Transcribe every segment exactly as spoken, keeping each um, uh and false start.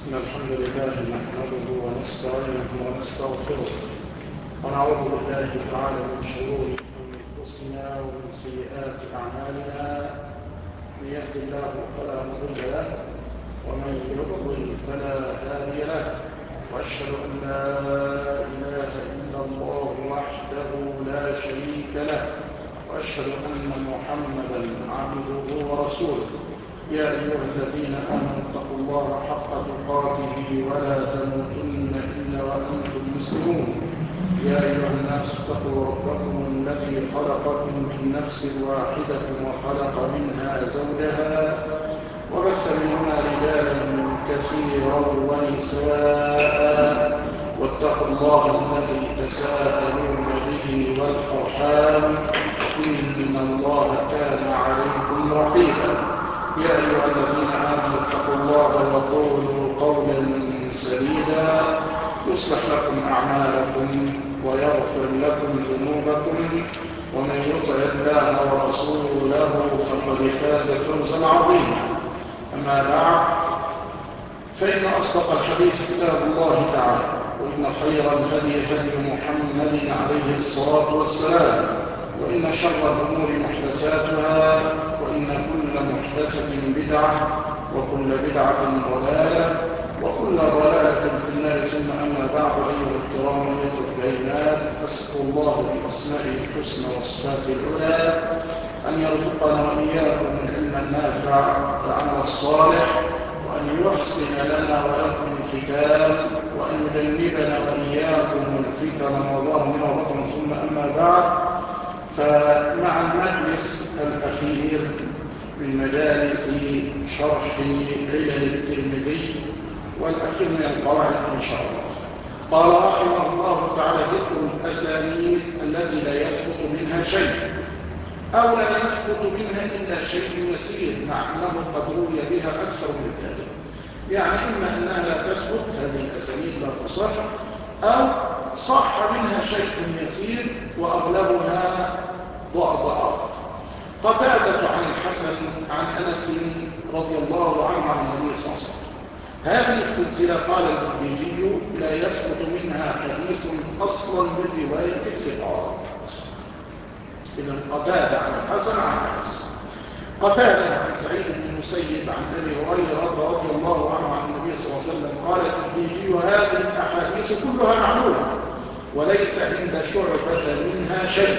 إن الحمد لله نحمده ونستعينه ونستغفره ونعوذ بالله تعالى من شرور أنفسنا ومن سيئات أعمالنا. من يهد الله فلا مضل له ومن يضلل فلا هادي له، وأشهد أن لا إله إلا الله وحده لا شريك له، وأشهد أن محمدا عبده ورسوله. يا أيها الذين آمنوا اتقوا الله حق تقاته ولا تموتن إلا وأنتم مسلمون. يا أيها الناس اتقوا ربكم الذي خلقكم من نفس واحدة وخلق منها زوجها وبث منهما رجالا كثيرا ونساء، واتقوا الله الذي تساءلون به والأرحام إن الله كان عليكم رقيبا. يا أيها الذين آمنوا اتقوا الله وقولوا قولا سديدا يصلح لكم أعمالكم ويغفر لكم ذنوبكم، ومن يطع الله ورسوله فقد فاز فوزا عظيما. أما بعد، فإن أصدق الحديث كتاب الله تعالى، وإن خير الهدي هدي محمد عليه الصلاة والسلام، وإن شر الأمور محدثاتها، وإن كل محدثة بدعة، وكل بدعة ضلالة، وكل ضلالة في النار. ثم أما بعد، أيها الكرام أيها الكريمات، أسأل الله بأسمائه الحسنى وصفاته العلى أن يرزقنا وإياكم العلم النافع والعمل الصالح، وأن يحسن لنا ولكم الختام، وأن يجنبنا وإياكم الفتن ما ظهر منها وبطن. ثم أما بعد، فمع المجلس الأخير من مجالس شرح علل الترمذي والأخير من القواعد إن شاء الله، قال رحمه الله تعالى: ذكر الأسانيد التي لا يثبت منها شيء، أو لا يثبت منها إلا شيء يسير، مع أنه قد روي بها أكثر من ذلك. يعني إما أنها لا تثبت، هذه الأسانيد لا تصح، أو صح منها شيء يسير وأغلبها ضعضعات. قتادة عن الحسن عن أنس رضي الله عنه عن النبي صلى الله عليه وسلم. هذه السلسلة قال البخاري لا يثبت منها حديث أصلا من رواية الثقات. إذا قتادة عن الحسن عن أنس. قتادة عن سعيد بن المسيب عن أبي هريرة رضي الله عنه عن النبي صلى الله عليه وسلم قال البخاري: هذه الأحاديث كلها معلومة وليس عند شعبة منها شيء،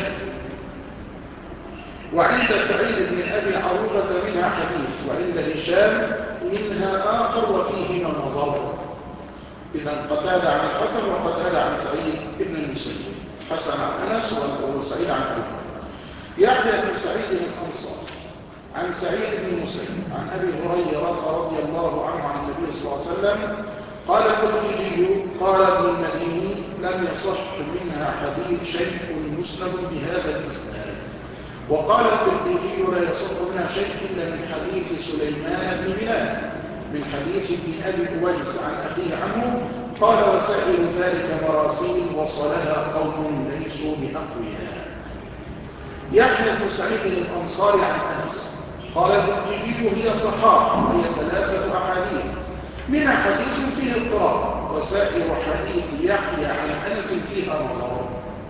وعند سعيد بن أبي عروبة منها حديث، وعند هشام منها آخر وفيهما نظر. إذا قتادة عن الحسن وقتادة عن سعيد بن المسيب، حسن عن أنس وسعيد عن أبي. يحيى بن سعيد الأنصاري عن سعيد بن المسيب عن أبي هريرة رضي الله عنه عن النبي صلى الله عليه وسلم قال البخاري: قال ابن المديني: لم يصح منها حديث شيء مسند بهذا الإسناد. وقال البخاري: لا يصح منها شيء إلا من حديث سليمان بن بلال من حديث ابن أبي أويس عن أخيه عنه. قال: وسائر ذلك مراسيل وصلها قوم ليسوا بأقوياء. يحيى بن سعيد الأنصاري عن أنس قال البخاري: هي صحاح، وهي ثلاثة أحاديث، منها حديث فيه اضطراب، وسائر حديث يحيى عن أنس فيها نظر.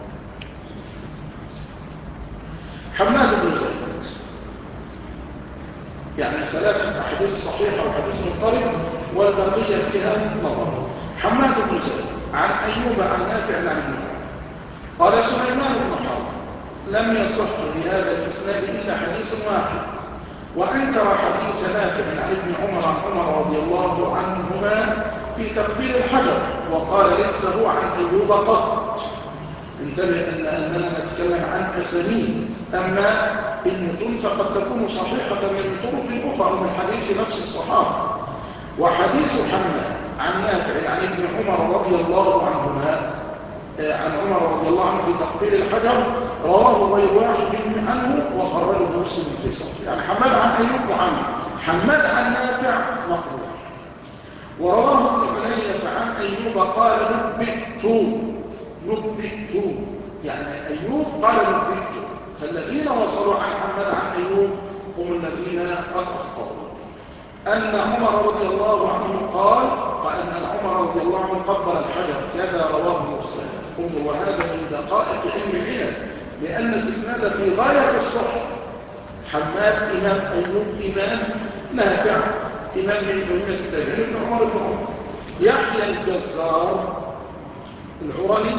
حماد بن زيد، يعني ثلاثة أحاديث صحيحة وحديث مضطرب والبقية فيها نظر. حماد بن زيد عن أيوب عن نافع عن ابن عمر قال: سليمان بن حرب لم يصح بهذا الإسناد إلا حديث واحد، وأنكر حديث نافع عن ابن عمر عن عمر رضي الله عنهما في تقبيل الحجر، وقال: ليس هو عن أيوب قط. انتبه أن أننا نتكلم عن أسانيد، أما المتون فقد تكون صحيحة من طرق أخرى من حديث نفس الصحابة. وحديث حماد عن نافع عن ابن عمر رضي الله عنهما عن عمر رضي الله عنه في تقبيل الحجر رواه غير واحد عنه وخرجه مسلم في صحيح. يعني حماد عن أيوب وعنه، حماد عن نافع مقبول. ورواه ابن علية عن أيوب قال: نبئت نبئت، يعني أيوب قال نبئت. فالذين وصلوا عن حماد عن أيوب هم الذين قد أخطأوا. أن عمر رضي الله عنه قال: أن عمر رضي الله عنه قبل الحجر كذا رواه مرسل. انظر، وهذا من دقائق علم العلل، لأن الإسناد في غاية الصحة. حماد إمام، أيوب إمام، نافع إمام من أئمة التابعين ابن عمر بن عمر. يحيى الجزار العرني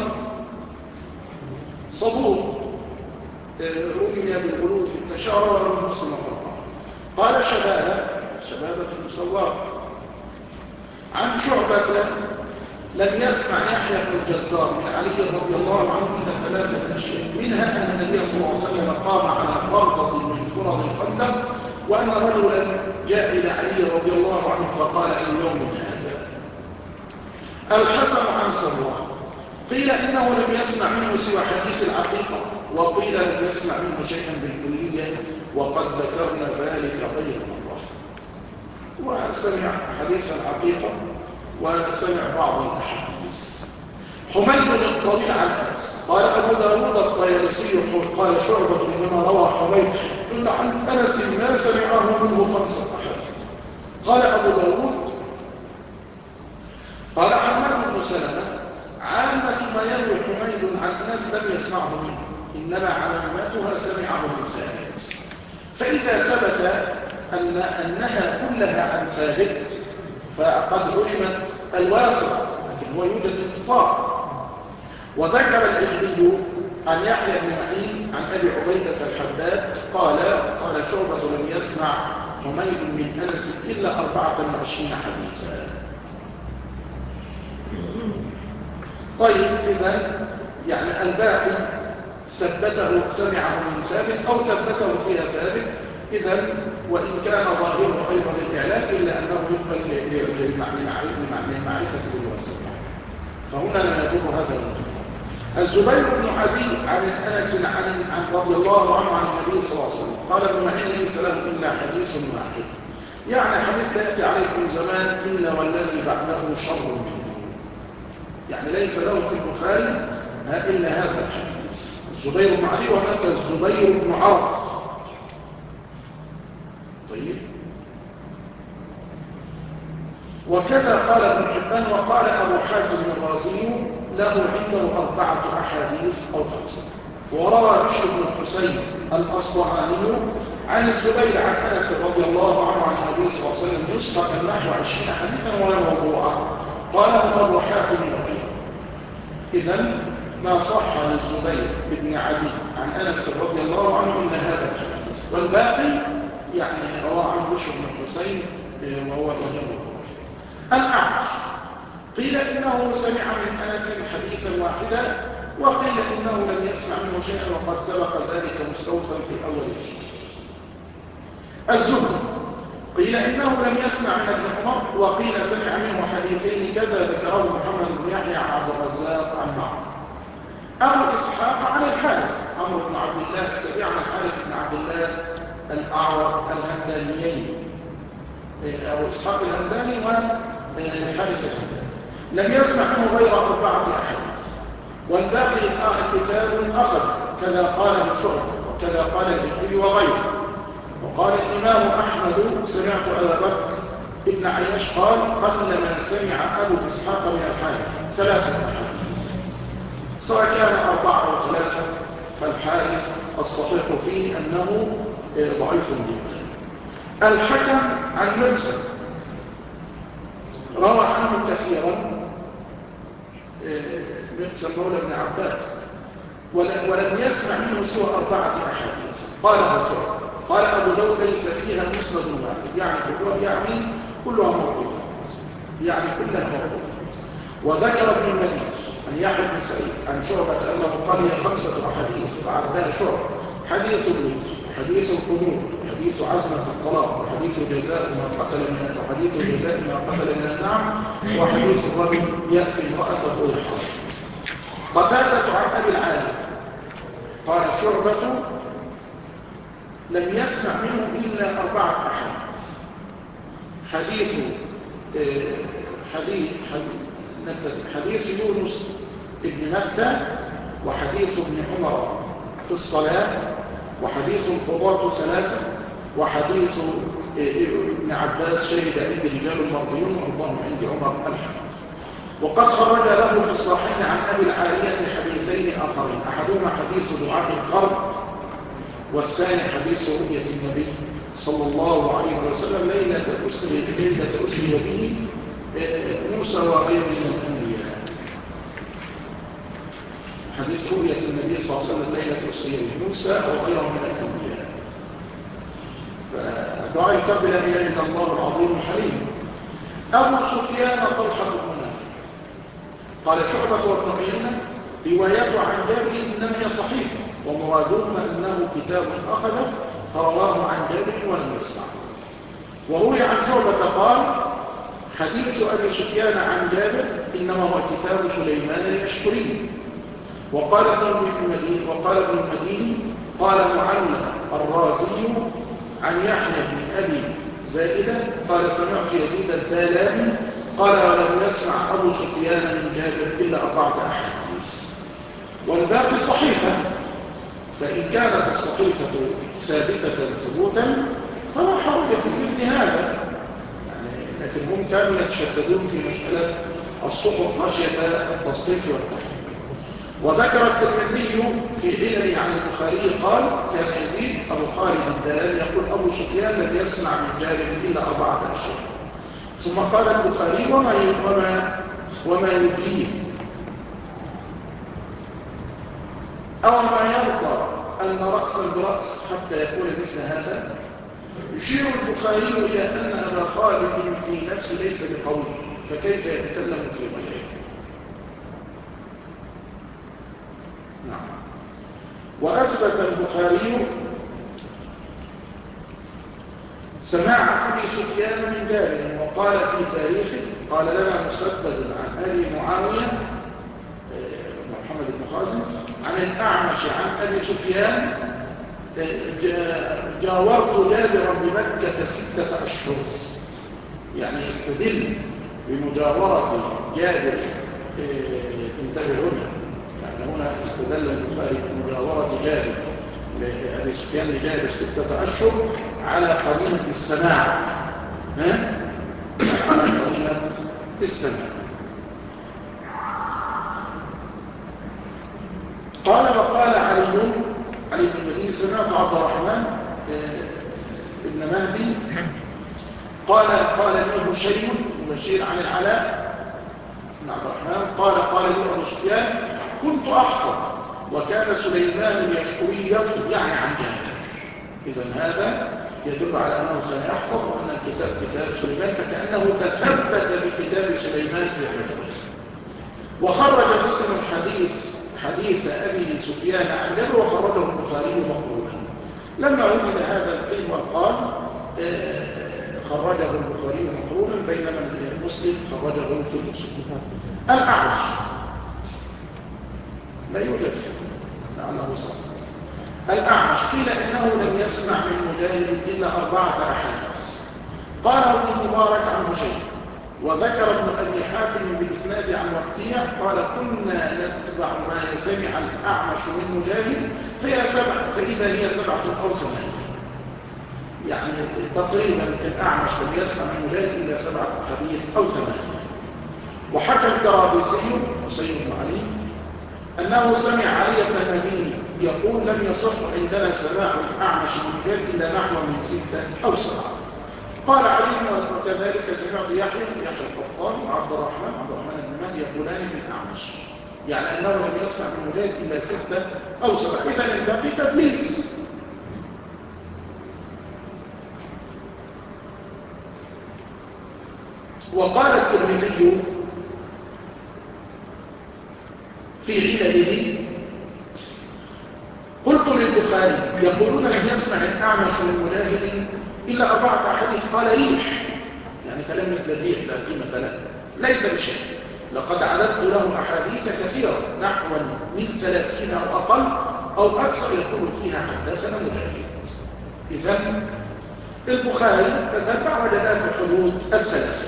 صدوق رمي بالغلو في التشاور والمسلم والقرآن. قال شبابة شبابة بن سوار عن شعبة لم يسمع يحيى بن الجزار من علي رضي الله عنه إلا ثلاثة أشياء، منها أن النبي صلى الله عليه وسلم قام على فرضة من فرض الخندق، وأن رجلا جاء إلى علي رضي الله عنه فقال أي يوم هذا. الحسن عن سروة قيل إنه لم يسمع منه سوى حديث العقيقة، وقيل لم يسمع منه شيئا بالكلية، وقد ذكرنا ذلك غير مرة. وسمع حديث العقيقة وسمع بعض الأحاديث. حميد الطويل عن أنس قال أبو داود الطيالسي قال شعبة إنما روى حميد إلا عن أنس ما سمعه منه خمسة أحاديث. قال أبو داود قال حماد بن سلمة عامة ما يروي حميد عن أنس لم يسمعه منه، إنما علاماتها سمعه من ثابت. فإذا ثبت أن أنها كلها عن ثابت فقد علمت الواسطة، لكن هو يوجد انقطاع. وذكر العجلي عن يحيى بن معين عن أبي عبيدة الحداد قال قال شعبة لم يسمع حميد من أنس إلا أربعة وعشرين حديثا. طيب، إذن يعني الباقي ثبته سمعه من ثابت أو ثبته فيها ثابت، إذن وإن كان ظاهره أيضا الإعلان إلا أنه يقبل للمعرفة بالواسطة، فهنا لا يضر هذا الانقطاع. الزبير بن عدي عن أنس عن عن رضي الله عنه عن النبي صلى الله عليه وسلم قال ابن معين ليس له إلا حديث واحد، يعني حديث لا يأتي عليكم زمان إلا والذي بعده شر منه، يعني ليس له في البخاري إلا هذا الحديث. الزبير بن عدي، وهناك الزبير بن عرب. طيب، وكذا قال ابن حبان وقال أبو حاتم الرازي له عنده أربعة أحاديث أو خمسة. وروى بشر بن الحسين الأصبهاني عن الزبير عن أنس رضي الله عنه عن النبي صلى الله عليه وسلم نسخة نحو عشرين حديثا ولا موضوعا، قاله أبو حاتم وغيره. إذن ما صح للزبير بن عدي عن أنس رضي الله عنه إلا هذا الحديث، والباقي يعني رواه عن بشر بن الحسين وهو غيره. الأعمش قيل إنه سمع من أنس حديثا واحدا، وقيل إنه لم يسمع منه شيئا، وقد سبق ذلك مستوفا في أول الكتاب. الزهري قيل إنه لم يسمع من ابن عمر، وقيل سمع منه حديثين كذا ذكره محمد بن يحيى عن عبد الرزاق عن معمر. أبو إسحاق عن الحارث عمرو بن عبد الله السبيع عن الحارث بن عبد الله الأعور الهمدانيين، أبو إسحاق الهمداني والحارث الهمداني، لم يسمع منه غير أربعة أحاديث، والباقي كتاب أخذ كذا قاله شعبة وكذا قال البخاري وغيره. وقال الإمام أحمد سمعت أبا بكر ابن عياش قال قل ما سمع أبو إسحاق من الحارث ثلاثة أحاديث، سواء كان أربعة أو ثلاثة، فالحارث الصحيح فيه أنه ضعيف جدا. الحكم عن مرسل روى عنه كثيرا، مرسل مولى ابن عباس، ولم يسمع منه سوى أربعة أحاديث. قال أبو شعبة قال أبو داود ليس فيها مسند واحد، يعني كلها يعني كلها موقوفة، يعني كلها موقوفة. وذكر ابن المديني عن يحيى بن سعيد عن شعبة أنه قال هي خمسة أحاديث وعدها شعبة: حديث الوتر، حديث القنوت، حديث عزمة الطلاق، وحديث جزاء ما قتل من وحديث جزاء ما قتل من النعم، وحديث الرجل يأتي امرأته يحرم. قتادة عن أبي العالي قال شعبة لم يسمع منه إلا أربعة أحاديث: حديث حديث حديث يونس ابن متى، وحديث ابن عمر في الصلاة، وحديث القضاة ثلاثة، وحديث ابن عباس شهد عندي رجال مرضيون وارضاهم عندي عمر الحمد. وقد خرج له في الصحيحين عن أبي العالية حديثين آخرين، أحدهما حديث دعاء القرب، والثاني حديث رؤية النبي صلى الله عليه وسلم ليلة أسري ليلة أسري به موسى وغيره من الأنبياء. حديث رؤية النبي صلى الله عليه وسلم ليلة أسري به موسى وغيره من الأنبياء. دعاء القرب لا إله إلا الله العظيم الحليم. أبو سفيان طلحة بن نافع قال شعبة وابن عيينة روايته عن جابر إنما هي صحيحة ومرادهما أنه كتاب أخذه فرواه عن جابر ولم يسمعه. وروي عن شعبة قال حديث أبي سفيان عن جابر إنما هو كتاب سليمان اليشكري. وقال ابن المديني وقال ابن المديني قال معلى الرازي عن يحيى بن أبي زائدة قال سمعت يزيد الدالاني قال ولم يسمع أبو سفيان من جابر إلا أربعة أحاديث والباقي صحيحة. فإن كانت الصحيفة ثابتة ثبوتا فلا حرج في مثل هذا يعني. لكن هم كانوا يتشددون في مسألة الصحف خشية التصحيف والتحقيق. وذكر الترمذي في علل عن البخاري قال كان يزيد أبو خالد الدلال يقول أبو سفيان لم يسمع من جابر إلا أربعة أشياء. ثم قال البخاري وما وما وما يدريه أو ما يرضى أن رأسا برأس حتى يكون مثل هذا. يشير البخاري إلى أن أبا خالد في نفسه ليس بقوي فكيف يتكلم في غيره. نعم. وأثبت البخاري سماع أبي سفيان من جابر وقال في تاريخه قال لنا مسدد عن أبي معاوية محمد بن خازم عن الأعمش عن أبي سفيان جاورت جابرا بمكة ستة أشهر. يعني يستدل بمجاورة جابر انتبه هنا يعني هنا استدل البخاري بمجاورة جابر لأبي سفيان لجابر ستة أشهر على قرينة السماع ها؟ على قرينة السماع. قال وقال علي علي بن المديني سمعت عبد الرحمن ابن مهدي قال قال لي هشيم بشير عن العلاء بن عبد الرحمن قال قال لي أبو سفيان كنت أحفظ وكان سليمان اليشكري يكتب يعني عن جابر. إذن هذا يدل على أنه كان يحفظ وأن الكتاب كتاب سليمان فكأنه تثبت بكتاب سليمان في حفظه. وخرج مسلم الحديث حديث أبي سفيان عن جابر وخرجه البخاري مقرونا. لما وجد هذا القيل وقال خرجه البخاري مقرونا بينما مسلم خرجه في المسلم. الأعمش لا يوجد لأنه صار. الأعمش قيل إنه لم يسمع من مجاهد إلا أربعة أحاديث قاله ابن مبارك عن هشيم. وذكر ابن أبي حاتم بإسناد عن وقيع قال كنا نتبع ما سمع الأعمش من مجاهد فهي سبع فإذا هي سبعة أو ثمانية. يعني تقريبا الأعمش لم يسمع من مجاهد إلا سبعة حديث أو ثمانية. وحكى الكرابيسي حسين بن علي أنه سمع علي بن المديني يقول لم يصح عندنا سماع الأعمش من مجاهد إلا نحو من ستة أو سبعة. قال علي وكذلك سمعت يحيى يحيى القطان وعبد الرحمن عبد الرحمن بن مهدي يقولان في الأعمش يعني أنه لم يسمع من مجاهد إلا ستة أو سبعة. إذن الباقي تدليس. وقال الترمذي في علله قلت للبخاري يقولون لم يسمع الأعمش من مجاهد إلا أربعة أحاديث قال ريح يعني كلام مثل الريح لا قيمة له ليس بشيء. لقد عددت له أحاديث كثيرة نحو من ثلاثين أو أقل أو أكثر يقول فيها حدثنا مجاهد. إذن البخاري تتبع وجدها في حدود الثلاثين.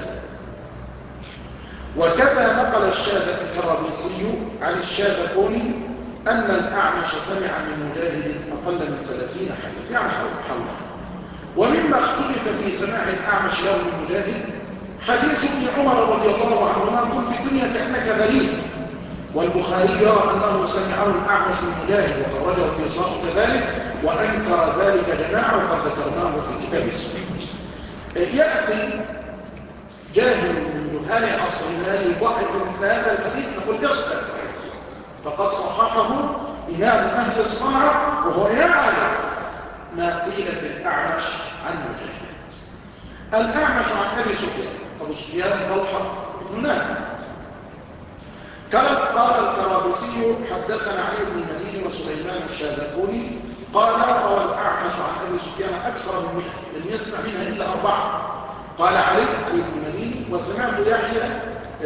وكذا نقل الشاذ الكرابيسي عن الشاذكوني أن الأعمش سمع من مجاهد أقل من ثلاثين حديث يعني حوله. ومما اختلف في سماع الأعمش له من مجاهد حديث ابن عمر رضي الله عنهما قل في الدنيا كأنك غريب، والبخاري يرى أنه سمعه الأعمش من مجاهد وخرجه في صحيح كذلك، وأنكر ذلك جماعة وقد ذكرناه في كتاب السنة. يأتي جاهل من جهال عصرنا يضعف مثل هذا الحديث نقول ارسل، فقد صححه إمام أهل الصنعة وهو يعرف ما قيل في الأعمش عن مجاهد. الأعمش عن أبي سفيان، أبو سفيان طلحة بن نافع. قال الكرافسي حدثنا علي بن المديني وسليمان الشاذقوني قال روى الأعمش عن أبي سفيان أكثر من مئة لم يسمع منها إلا أربعة. قال علي بن المديني وسمعت يحيى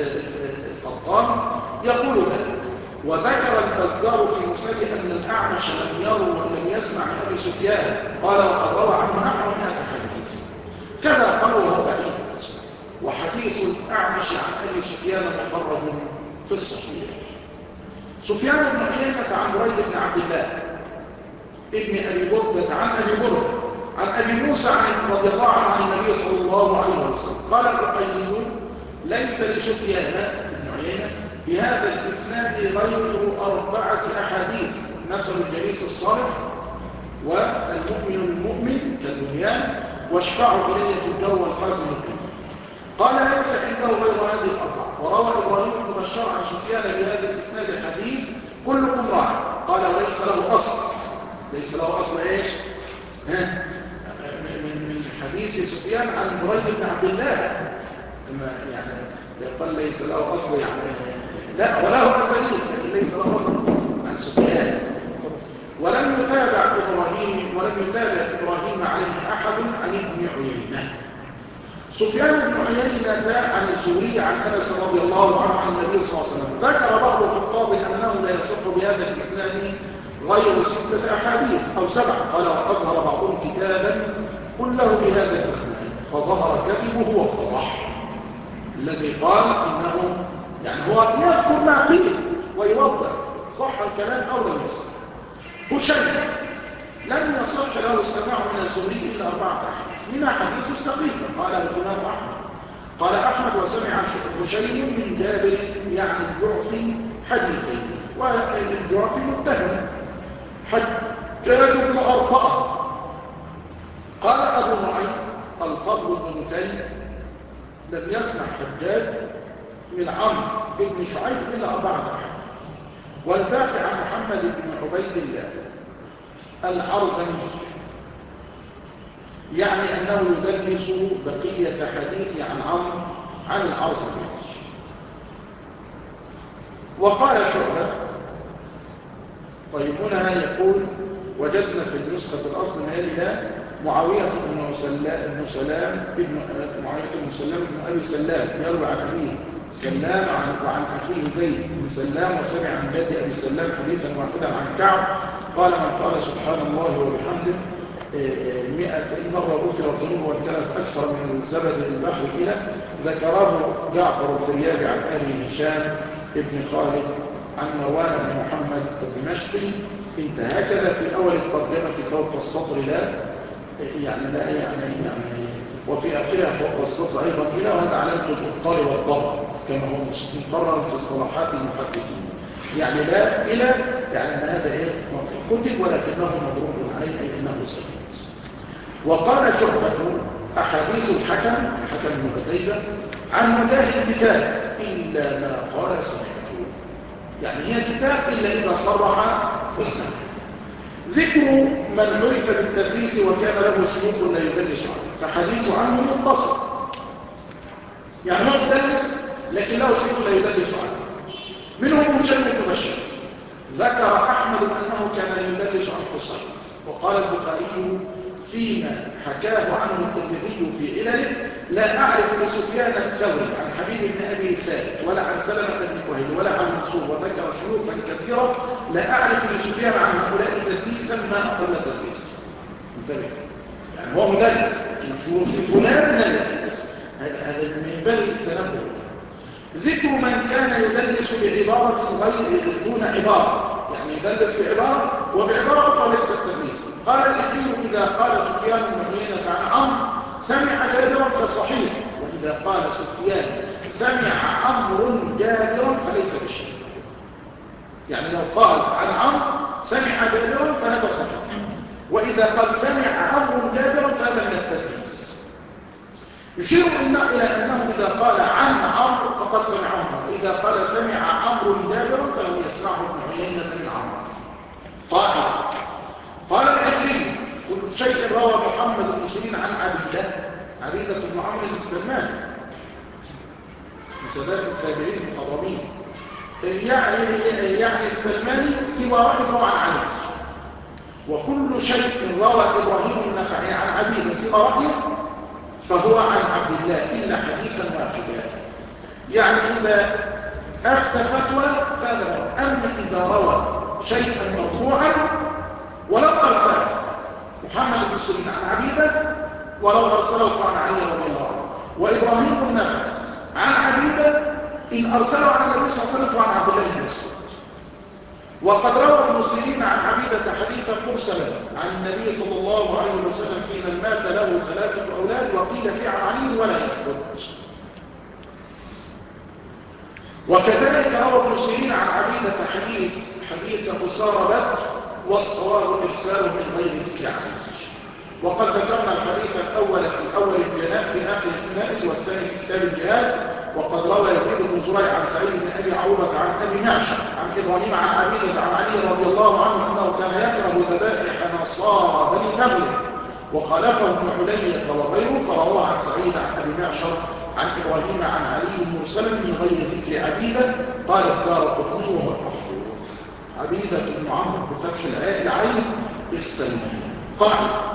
القطان يقول ذلك. وذكر البزار في مسنده أن الأعمش لم يروا ولم يسمع من أبي سفيان، قال وقد روى عنه نحو مئة حديث. كذا قال وهو بعيد. وحديث الأعمش عن أبي سفيان مخرج في الصحيح. سفيان بن عيينة عن بريد بن عبد الله ابن أبي بردة عن أبي بردة عن أبي موسى عن رضي الله عنه عن النبي صلى الله عليه وسلم قال الرقيلي ليس لسفيان بن عيينة بهذا الإسناد غير أربعة أحاديث: مثل الجليس الصالح، والمؤمن المؤمن كالبنيان، واشفعوا إليه الجو والخازن الكبير. قال ليس عنده غير هذه الأربعة. وروى إبراهيم بن بشار عن سفيان بهذا الإسناد الحديث كلكم راع. قال وليس له أصل. ليس له أصل إيش؟ ها؟ من من حديث سفيان عن بريد بن عبد الله، كما يعني يقول ليس له أصل يعني لا، وله أسانيد لكن ليس له أصل عن سفيان. ولم يتابع إبراهيم ولم يتابع إبراهيم عليه أحد عن ابن عيينة. سفيان بن عيينة عن الزهري عن أنس رضي الله عنه عن النبي صلى الله عليه وسلم ذكر بعض الحفاظ أنه لا يصح بهذا الإسناد غير ستة أحاديث أو سبعة. قال وأظهر بعضهم كتابا كله بهذا الإسناد فظهر كذبه وافتضح. الذي قال إنه يعني هو يذكر ما قيل ويوضح صح الكلام أو لم يصح. هشيم لم يصح له السماع من الزهري إلا أربعة أحاديث، منها حديث السقيفة قاله الإمام أحمد. قال أحمد وسمع هشيم من جابر يعني الجعفي حديثين، والجعفي متهم. حجاج بن أرطاء قال أبو نعيم الفضل بن مكين لم يسمع حجاج من عمرو بن شعيب إلا أربعة أحاديث. والباقي عن محمد بن عبيد الله العرزمي يعني أنه يدلس بقية حديث عن عمرو عن العرزمي. وقال شعبة طيب هنا يقول وجدنا في النسخة الأصل ما يلي معاوية بن سلام ابن معاوية بن سلام بن أبي سلام يروي عن أبيه سلام عن وعن أخيه زيد بن سلام وسمع عن جد أبي سلام حديثا واحدا عن كعب قال من قال سبحان الله وبحمده مئة مرة غفر الذنوب وإن كانت أكثر من زبد البحر إلى ذكره جعفر الفريابي عن أبي هشام ابن خالد عن مروان بن محمد الدمشقي. انت هكذا في أول الترجمة فوق السطر لا يعني لا يعني يعني وفي آخرها فوق السطر أيضا إلى، وهذا علامة الإبطال والضرب كما هو مقرر في اصطلاحات المحدثين. يعني لا إلى يعني أن هذا إيه كتب ولكنه مضروب عليه أي أنه سكت. وقال شعبة أحاديث الحكم الحكم بن عتيبة عن مجاهد كتاب إلا ما قال سمعته، يعني هي كتاب إلا إذا صرح في السمع. ذكر من عرف بالتدليس وكان له شيوخ لا يدلس عنه فحديث عنه متصل، يعني هو يدلس لكن له شيوخ لا يدلس عنه. منهم هشام بن بشير ذكر أحمد أنه كان يدلس عن حسين. وقال البخاري فيما حكاه عنه الترمذي في علله لا أعرف لسفيان الثوري عن حبيب بن أبي ثابت ولا عن سلمة بن كهيل ولا عن منصور، وذكر شيوخا كثيرة لا أعرف لسفيان عن هؤلاء تدليسا ما أقل تدليسا. انتبه، يعني هو مدلس لكن في فلان لا يدلس، هذا من باب التنبه. ذكر من كان يدلس بعبارة غير دون عبارة يعني يدلس بعبارة وبعبارة أخرى ليست تدليسا. قال العلي إذا قال سفيان بن عيينة عن عمرو سمع جابرا فصحيح، وإذا قال سفيان سمع عمرو جابرا فليس بشيء. يعني لو قال عن عمرو سمع جابرا فهذا صحيح، وإذا قال سمع عمرو جابرا فهذا من التدليس. يشير إلى أنه إذا قال عن عمرو فقد سمعه عمرو، وإذا قال سمع عمرو جابرا فلم يسمعه ابن عيينة من عمرو. قال قال العجلي كل شيء روى محمد بن سيرين عن عبيدة عبيدة بن عمرو السلماني من سادات التابعين المخضرمين، يعني يعني السلماني سوى رأيه عن علي. وكل شيء روى إبراهيم النخعي عن عبيدة سوى رأيه فهو عن عبد الله إلا حديثا واحدا. يعني إذا أفتى فتوى فهذا هو. أما إذا روى شيئا مرفوعا ولو أرسله محمد بن سيرين عن عبيدة ولو أرسله فعن علي رضي الله عنه، وإبراهيم النخعي عن عبيدة إن أرسله عن النبي صلى الله عليه وسلم فعن عبد الله بن مسعود. وقد روى ابن سيرين عن عبيدة حديثا مرسلا عن النبي صلى الله عليه وسلم في من مات له ثلاثة أولاد وقيل فيه عن علي ولا يثبت. وكذلك روى ابن سيرين عن عبيدة حديث حديث قصار بدر والصواب إرساله من غير ذكر عليه. وقد ذكرنا الحديث الأول في أول الجناء في آخر الكنائس والثاني في كتاب الجهاد. وقد روى يزيد بن زريع عن سعيد بن أبي عروبة عن أبي معشر عن إبراهيم عن عبيدة عن علي رضي الله عنه أنه كان يكره ذبائح نصارى بني تغلب وخالفه ابن علية وغيره، فروى عن سعيد عن أبي معشر عن إبراهيم عن علي مرسلا من غير ذكر عبيدة. قال الدارقطني وهو المحفوظ عبيدة بن عمرو بفتح العين السلماني. قال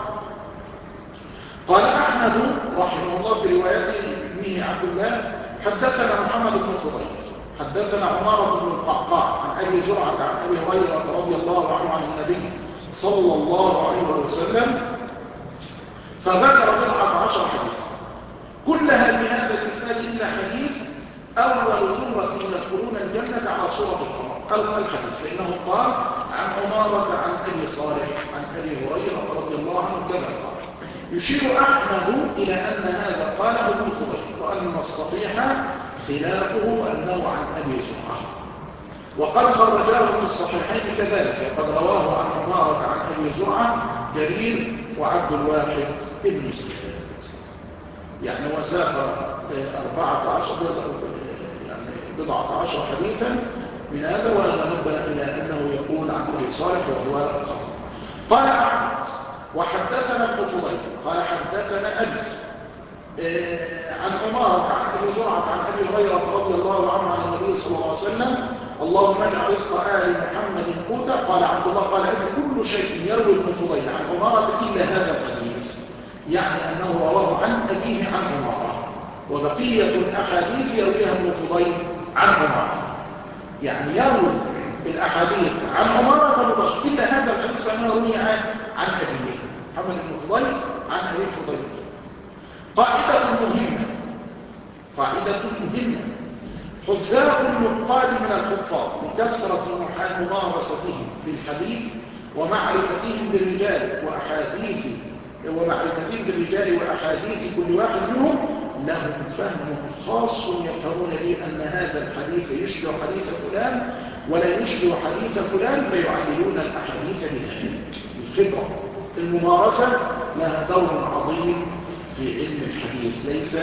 قال أحمد رحمه الله في روايته ابنه عبد الله حدثنا محمد بن فضيل حدثنا عمارة بن القعقاع عن أبي زرعة عن أبي هريرة رضي الله عنه عن النبي صلى الله عليه وسلم فذكر بضعة عشر حديثا كلها بهذا الإسناد إلا حديث أول زمرة يدخلون الجنة على صورة القمر. أول الحديث فإنه قال عن عمارة عن أبي صالح عن أبي هريرة رضي الله عنه كذا قال. يشير أحمد إلى أن هذا قاله ابن فضيل وأن الصحيح خلافه أنه عن أبي زرعة، وقد خرجاه في الصحيحين كذلك. وقد رواه عن عمارة عن أبي زرعة جرير وعبد الواحد ابن زياد، يعني وساق أربعة عشر يعني بضعة عشر حديثا من هذا، ونبه إلى أنه يقول عن أبي صالح وهو خطأ. قال أحمد وحدثنا ابن فضيل قال حدثنا أبي عن عمارة عن أبي زرعة عن أبي هريرة رضي الله عنه عن النبي صلى الله عليه وسلم اللهم اجعل رزق آل محمد قوتا. قال عبد الله قال أبي كل شيء يروي ابن فضيل عن عمارة إلا هذا الحديث، يعني أنه رواه عن أبيه عن عمارة، وبقية الأحاديث يرويها ابن فضيل عن عمارة، يعني يروي الأحاديث عن عمارة مباشرة إلا هذا الحديث فأنه روي عن عن أبيه محمد بن فضيل عن أبي فضيل. قاعدة مهمة قاعدة مهمة حذاء النقاد من الحفاظ لكثرة ممارستهم بالحديث ومعرفتهم بالرجال وأحاديث ومعرفتهم بالرجال وأحاديث كل واحد منهم لهم فهم خاص يفهمون به أن هذا الحديث يشبه حديث فلان ولا يشبه حديث فلان فيعللون الأحاديث بذلك. الخبرة الممارسة لها دور عظيم في علم الحديث، ليس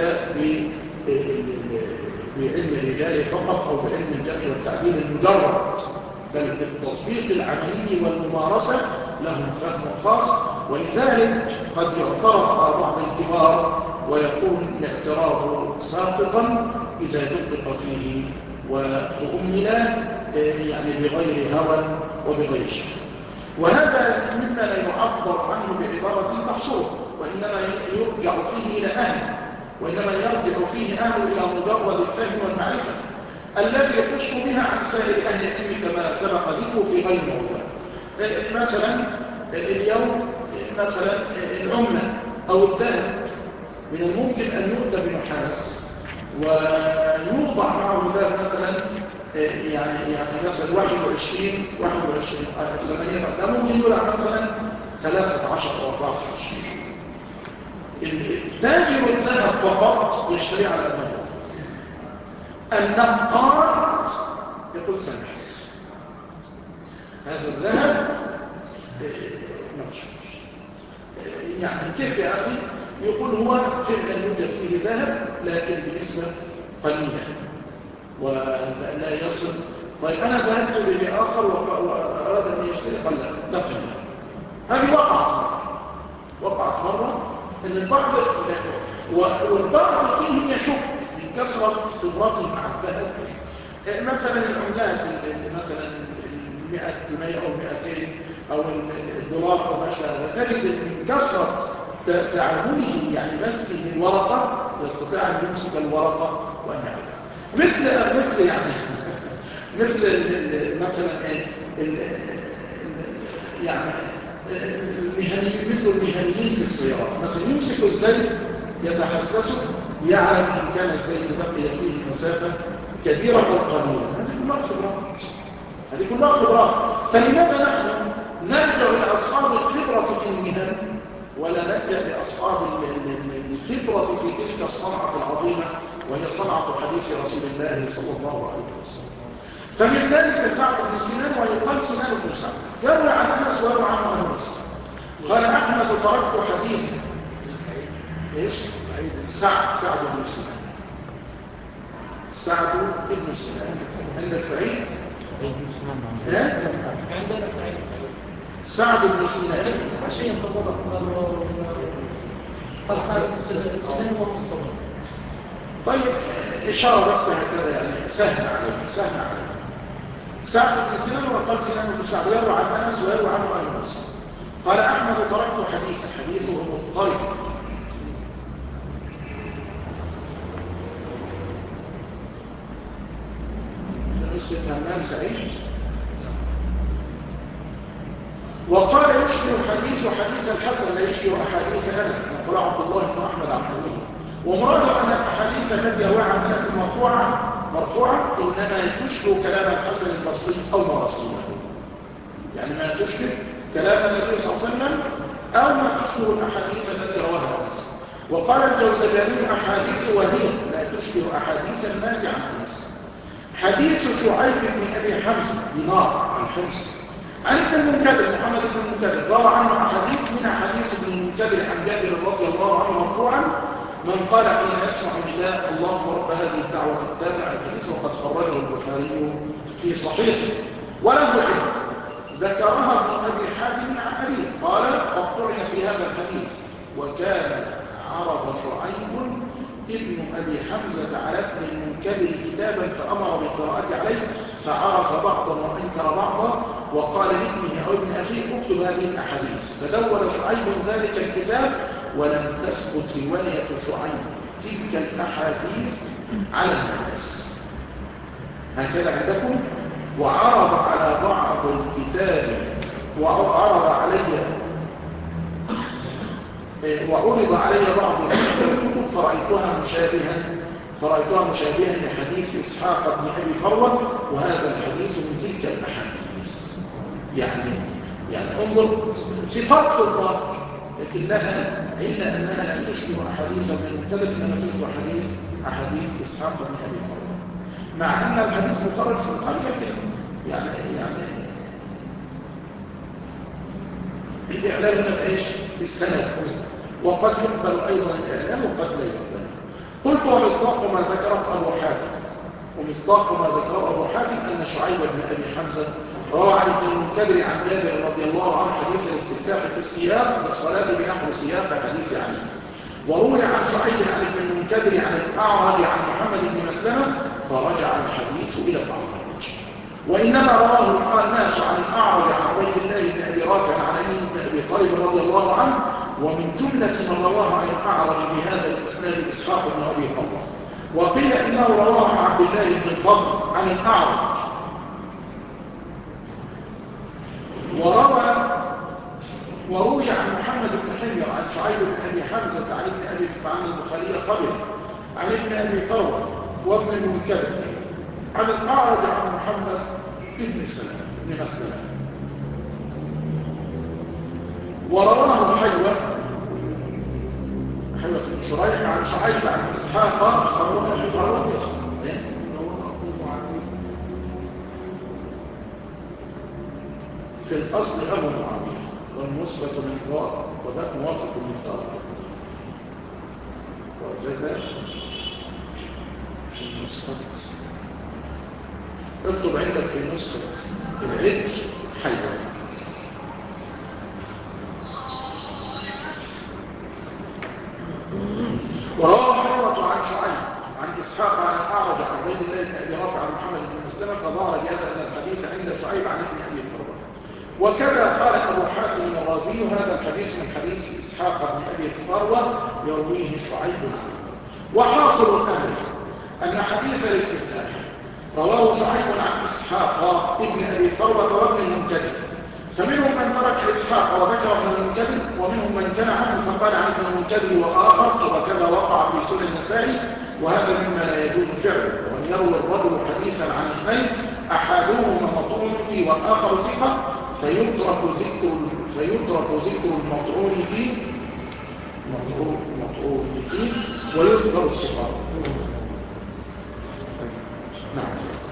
بعلم الرجال فقط أو بعلم الجمع والتعديل المجرد، بل بالتطبيق العملي والممارسة لهم فهم خاص. ولذلك قد يعترض على بعض الكبار ويكون الاعتراض ساقطا إذا دقق فيه وتؤمل يعني بغير هوى وبغير شك. وهذا مما لا يعبر عنه بعبارة تحصره، وإنما يرجع فيه إلى أهل وإنما يرجع فيه أهل إلى مجرد الفهم والمعرفة التي يخص بها عن سائر أهل العلم كما سبق ذكره في غير موضوع. مثلا اليوم مثلا العملة أو الذهب من الممكن أن يؤتى بنحاس ويوضع معه ذهب مثلا يعني يعني مثلا واحد وعشرين واحد وعشرين ثمانية ده ممكن يلعب مثلا ثلاثة عشر أو أربعة وعشرين. التاجر الذهب فقط يشتري على المبلغ، النقاد يقول سمح هذا الذهب مغشوش. يعني كيف يا أخي؟ يقول هو فعلا يوجد فيه ذهب لكن بنسبة قليلة ولا يصل. طيب أنا ذهبت لآخر وأراد أن يشتري قال لا تقل. هذه وقعت مرة وقعت مرة أن البعض والبعض فيهم يشك من كثرة خبرته مع الذهب. مثلا العملات مثلا مئة جنيه أو مئتين أو الدولار أو ما شابه ذلك، تجد من كثرة تعامله يعني مسكه الورقة يستطيع أن يمسك الورقة وأن يعرفها. مثل مثل يعني مثل مثلا يعني المهنيين مثل المهنيين في السيارات مثلا يمسك الزيت يتحسسه يعلم إن كان الزيت بقي فيه مسافة كبيرة أو قليلة. هذه كلها خبرات هذه كلها خبرات. فلماذا نحن نرجع لأصحاب الخبرة في المهن ولا نرجع لأصحاب الخبرة في تلك الصنعة العظيمة وهي صنعة حديث رسول الله صلى الله عليه وسلم؟ فمن ذلك سعد بن سنان، ويقال سنان بن سعد، يروي عن أنس ويروي عن أنس قال أحمد تركت حديثا إيش؟ سعد سعد بن سنان سعد بن سنان عند سعيد عندنا سعيد سعد بن سنان عشان صبر قال سعد بن سنان وهو الصبر. طيب إشارة بس هكذا يعني سهل عليه سهل عليه. سعد بن سنان وقال سنان بن سعد يروي عن أنس ويروي عنه أنس قال أحمد تركت حديثا حديثه مضطرب. نسبة همام سعيد وقال يشبه حديث حديث الحسن لا يشبه أحاديث أنس نقل عبد الله بن أحمد عن حديث. ومراد أن الأحاديث التي روى عن أنس مرفوعة مرفوعة إنما تشبه كلام الحسن البصري أو مراسيله، يعني ما تشبه كلام النبي صلى الله عليه وسلم أو ما تشبه الأحاديث التي رواها أنس. وقال الجوزجاني أحاديث وهي لا تشبه أحاديث الناس عن أنس. حديث شعيب بن أبي حمزة دينار الحمصي عن ابن المنكدر محمد بن المنكدر روى عنه أحاديث من حديث ابن المنكدر عن جابر رضي الله عنه مرفوعا من قال حين يسمع نداء اللهم رب هذه الدعوة التامة الحديث وقد خرجه البخاري في صحيحه وله علم ذكرها ابن أبي حاتم عن أبيه قال قد طعن في هذا الحديث وكان عرض شعيب ابن أبي حمزة على ابن المنكدر كتابا فأمر بالقراءة عليه فعرف بعضا وأنكر بعضا وقال لابنه أو ابن أخيه اكتب هذه الأحاديث فدون شعيب ذلك الكتاب ولم تثبت رواية شعيب تلك الأحاديث على الناس هكذا عندكم. وعرض على بعض الكتاب وعرض علي وعرض علي بعض الكتب فرأيتها مشابها فرأيتها مشابها لحديث إسحاق بن أبي فروة وهذا الحديث من تلك الأحاديث. يعني يعني انظر صفات في الظاهر لكنها إلا أنها لا تشبه أحاديث من المنكدر إنما تشبه حديث أحاديث إسحاق بن أبي فروة مع أن الحديث مخرج في القلب لكن يعني يعني الإعلان هنا في إيش؟ في السند وقد يقبل أيضا الإعلان وقد لا يقبل. قلت ومصداق ما ذكره أبو حاتم ومصداق ما ذكره أبو حاتم أن شعيب بن أبي حمزة روى عن ابن المنكدر عن جابر رضي الله عنه حديث الاستفتاح في السياق في الصلاة بنحو سياق حديث علي. وروي عن شعيب عن ابن المنكدر عن الأعرج عن محمد بن مسلمة فرجع الحديث إلى الأعرج. وإنما رواه الناس عن الأعرج عن عبيد الله بن أبي رافع عن علي بن أبي طالب رضي الله عنه ومن جملة من رواه عن الأعرج بهذا الإسناد إسحاق بن أبي فروة. وقيل إنه رواه عن عبد الله بن الفضل عن الأعرج وروى وروي عن محمد بن حمير عن شعيب بن أبي حمزة عن ابن أبي عن البخاري قبل عن ابن أبي فروة وابن المنكدر عن الأعرج عن محمد بن سلام بن مسلمة ورواه حيوة حيوة بن شريح عن شعيب عن إسحاق صلى الله عليه وسلم في الأصل أبو معاوية والمثبت من ضار وذاك موافق للضار وكذا في نسخة اكتب عندك في نسخة العد حيوان ورواه حيوة عن شعيب عن إسحاق عن الأعرج عن عبيد الله بن أبي رافع عن محمد بن مسلمة فظهر بهذا أن الحديث عند شعيب عن ابن أبي فروة وكذا قال أبو حاتم الرازي هذا الحديث من حديث إسحاق بن أبي فروة يرويه شعيب عنه. وحاصل الأمر أن حديث الاستفتاح رواه شعيب عن إسحاق ابن أبي فروة وابن المنكدر فمنهم من ترك إسحاق وذكر ابن المنكدر ومنهم من كان عنه فقال عن ابن المنكدر وآخر وكذا وقع في سنن النسائي وهذا مما لا يجوز فعله وأن يروي الرجل حديثا عن اثنين أحدهما مطعون فيه والآخر ثقة فيترك ذكر فيترك ذكر المطعون فيه مطعون مطعون فيه ويذكر الثقة. نعم.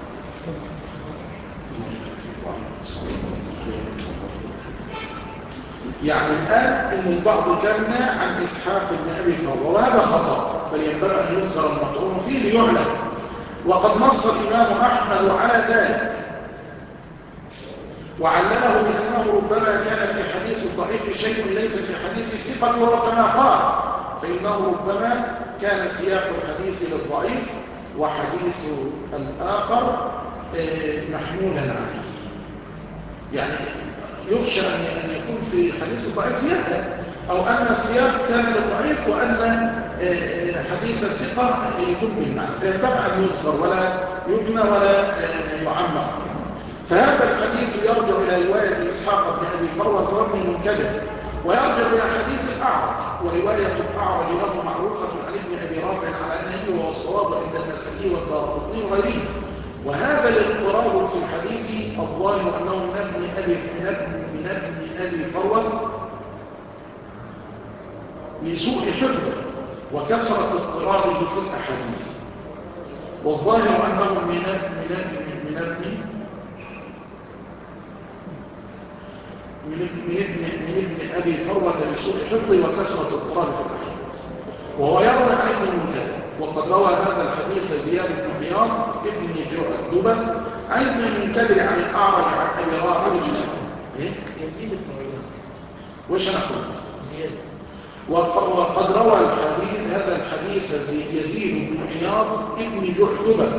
يعني الآن إن البعض كان عن إسحاق بن أبي فروة وهذا خطأ بل ينبغي أن يذكر المطعون فيه ليعلم وقد نص الإمام أحمد على ذلك وعلله بأنه ربما كان في حديث الضعيف شيء ليس في حديث الثقة وهو كما قال فإنه ربما كان سياق الحديث للضعيف وحديث الآخر محمولا عليه يعني يخشى أن يكون في حديث الضعيف زيادة أو أن السياق كان للضعيف وأن حديث الثقة يكون بالمعنى فينبغي أن يذكر ولا يبنى ولا يعمق فهذا الحديث يرجع إلى رواية إسحاق بن أبي فروة وابن المنكدر ويرجع إلى حديث الأعرج ورواية الأعرج له معروفة عن ابن أبي رافع على أنه وهو الصواب عند النسائي والدارقطني وغيره وهذا الاضطراب في الحديث الظاهر أنه من ابن أبي من ابن من ابن أبي فروة لسوء حفظه وكثرة اضطرابه في الأحاديث والظاهر أنه من من من ابن من ابن من ابن أبي فروة لسوء حفظه وكثرة اضطرابه في الأحاديث وهو يروي عن ابن المنكدر وقد روى هذا الحديث زياد بن عياض ابن جعدبة عن ابن المنكدر عن الأعرج عن أبي رافع إيه؟ يزيد بن عياض وش أنا أقول؟ زياد وقد روى الحديث هذا الحديث يزيد بن عياض ابن جعدبة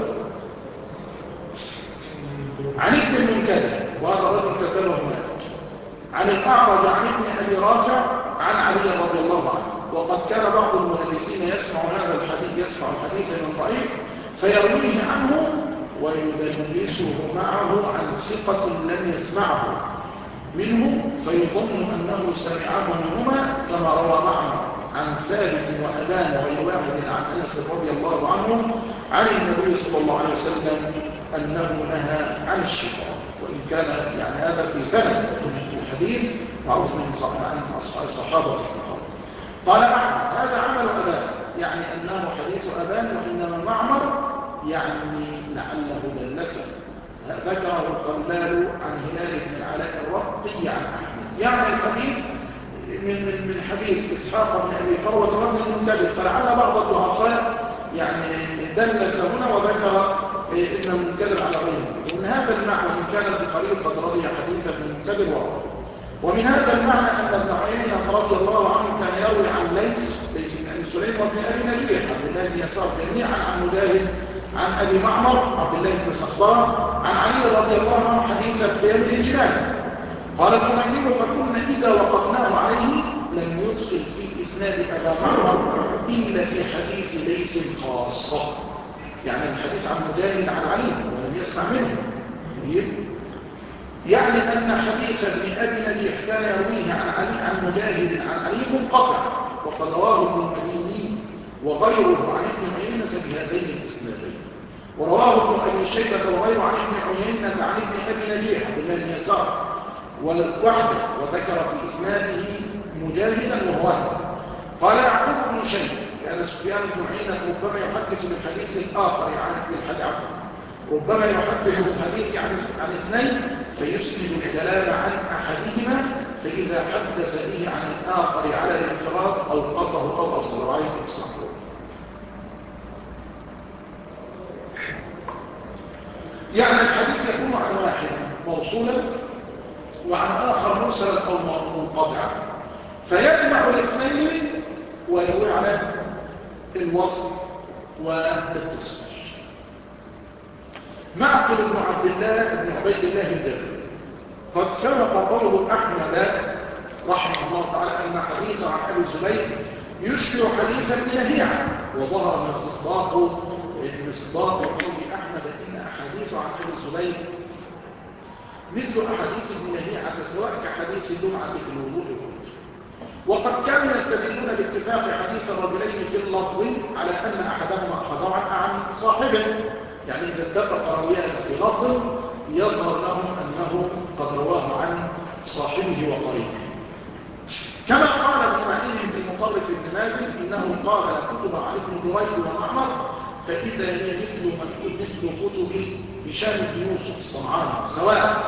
عن ابن المنكدر وهذا الرجل كتبه مالك عن الأعرج عن ابن أبي رافع عن علي رضي الله عنه وقد كان بعض المدلسين يسمع هذا الحديث يسمع الحديث من ضعيف فيرويه عنه ويدلسه معه عن ثقة لم يسمعه منه فيظن أنه سمعه منهما كما روى معمر عن ثابت وأبان وغير واحد عن أنس رضي الله عنه عن النبي صلى الله عليه وسلم أنه نهى عن الشيطان وإن كان يعني هذا في سنة الحديث معروف من صحابة البخاري. قال أحمد هذا عمل أبان يعني أنه حديث أبان وإنما معمر يعني لعله دلسه ذكره الخلال عن هلال بن العلاء الرقي عن أحمد يعني الحديث من من من حديث إسحاق بن أبي فروة وابن المنكدر فلعل بعض الضعفاء يعني دلس هنا وذكر إن المنكدر على غيره ومن هذا المعنى إن كان البخاري قد روي حديث ابن المنكدر ورواه ومن هذا المعنى أن ابن عيينة رضي الله عنه كان يروي عن ليث ليث بن أبي سليم وابن أبي نجيح عبد الله بن يسار جميعا عن مجاهد عن أبي معمر عبد الله بن صخبان عن علي رضي الله عنه حديث قيام الجنازة قال الحميدي فكنا إذا وقفناه عليه لم يدخل في إسناد أبا معمر إلا في حديث ليث خاصة يعني الحديث عن مجاهد عن علي ولم يسمع منه يعني أن حديث ابن أبي نجيح كان يرويه عن علي عن مجاهد عن علي منقطع وقد رواه ابن المديني وغيره عن ابن عيينة بهذين الإسنادين ورواه ابن أبي شيبة وغيره عن ابن عيينة عن ابن أبي نجيح عبد الله بن يسار وحده، وذكر في إسناده مجاهدا وهو قال يعقوب بن شيبة لأن سفيان بن عيينة ربما يحدث بالحديث الآخر عن بالحديث عفوا ربما يحدث بالحديث عن عن اثنين فيسند الكلام عن أحدهما، فإذا حدث به عن الآخر على الانفراد أوقفه أو أرسل عليه الصحابة. يعني الحديث يكون عن واحد موصولا وعن آخر مرسلا أو منقطعا، فيجمع الاثنين ويروي على الوصل والاتصال. معقل بن عبد الله بن عبيد الله الدافعي قد سبق قول أحمد رحمه الله تعالى أن حديث عن أبي الزبير يشبه حديث ابن لهيعة، وظهر من مصداق مصداق قول أحمد إن أحاديث عن أبي الزبير مثل أحاديث ابن لهيعة سواء كحديث اللمعة في الوضوء والوضوء. وقد كانوا يستدلون باتفاق حديث الرجلين في اللفظ على أن أحدهما أخذ عن صاحبه، يعني إذا اتفق راويان في لفظ يظهر لهم أنه قد رواه عن صاحبه وقريبه. كما قال ابن معين في مطرف بن مازن إنه قال كتب عن ابن دريد ومعمر فإذا هي مثل مكتوب مثل كتب هشام بن يوسف الصنعاني سواء.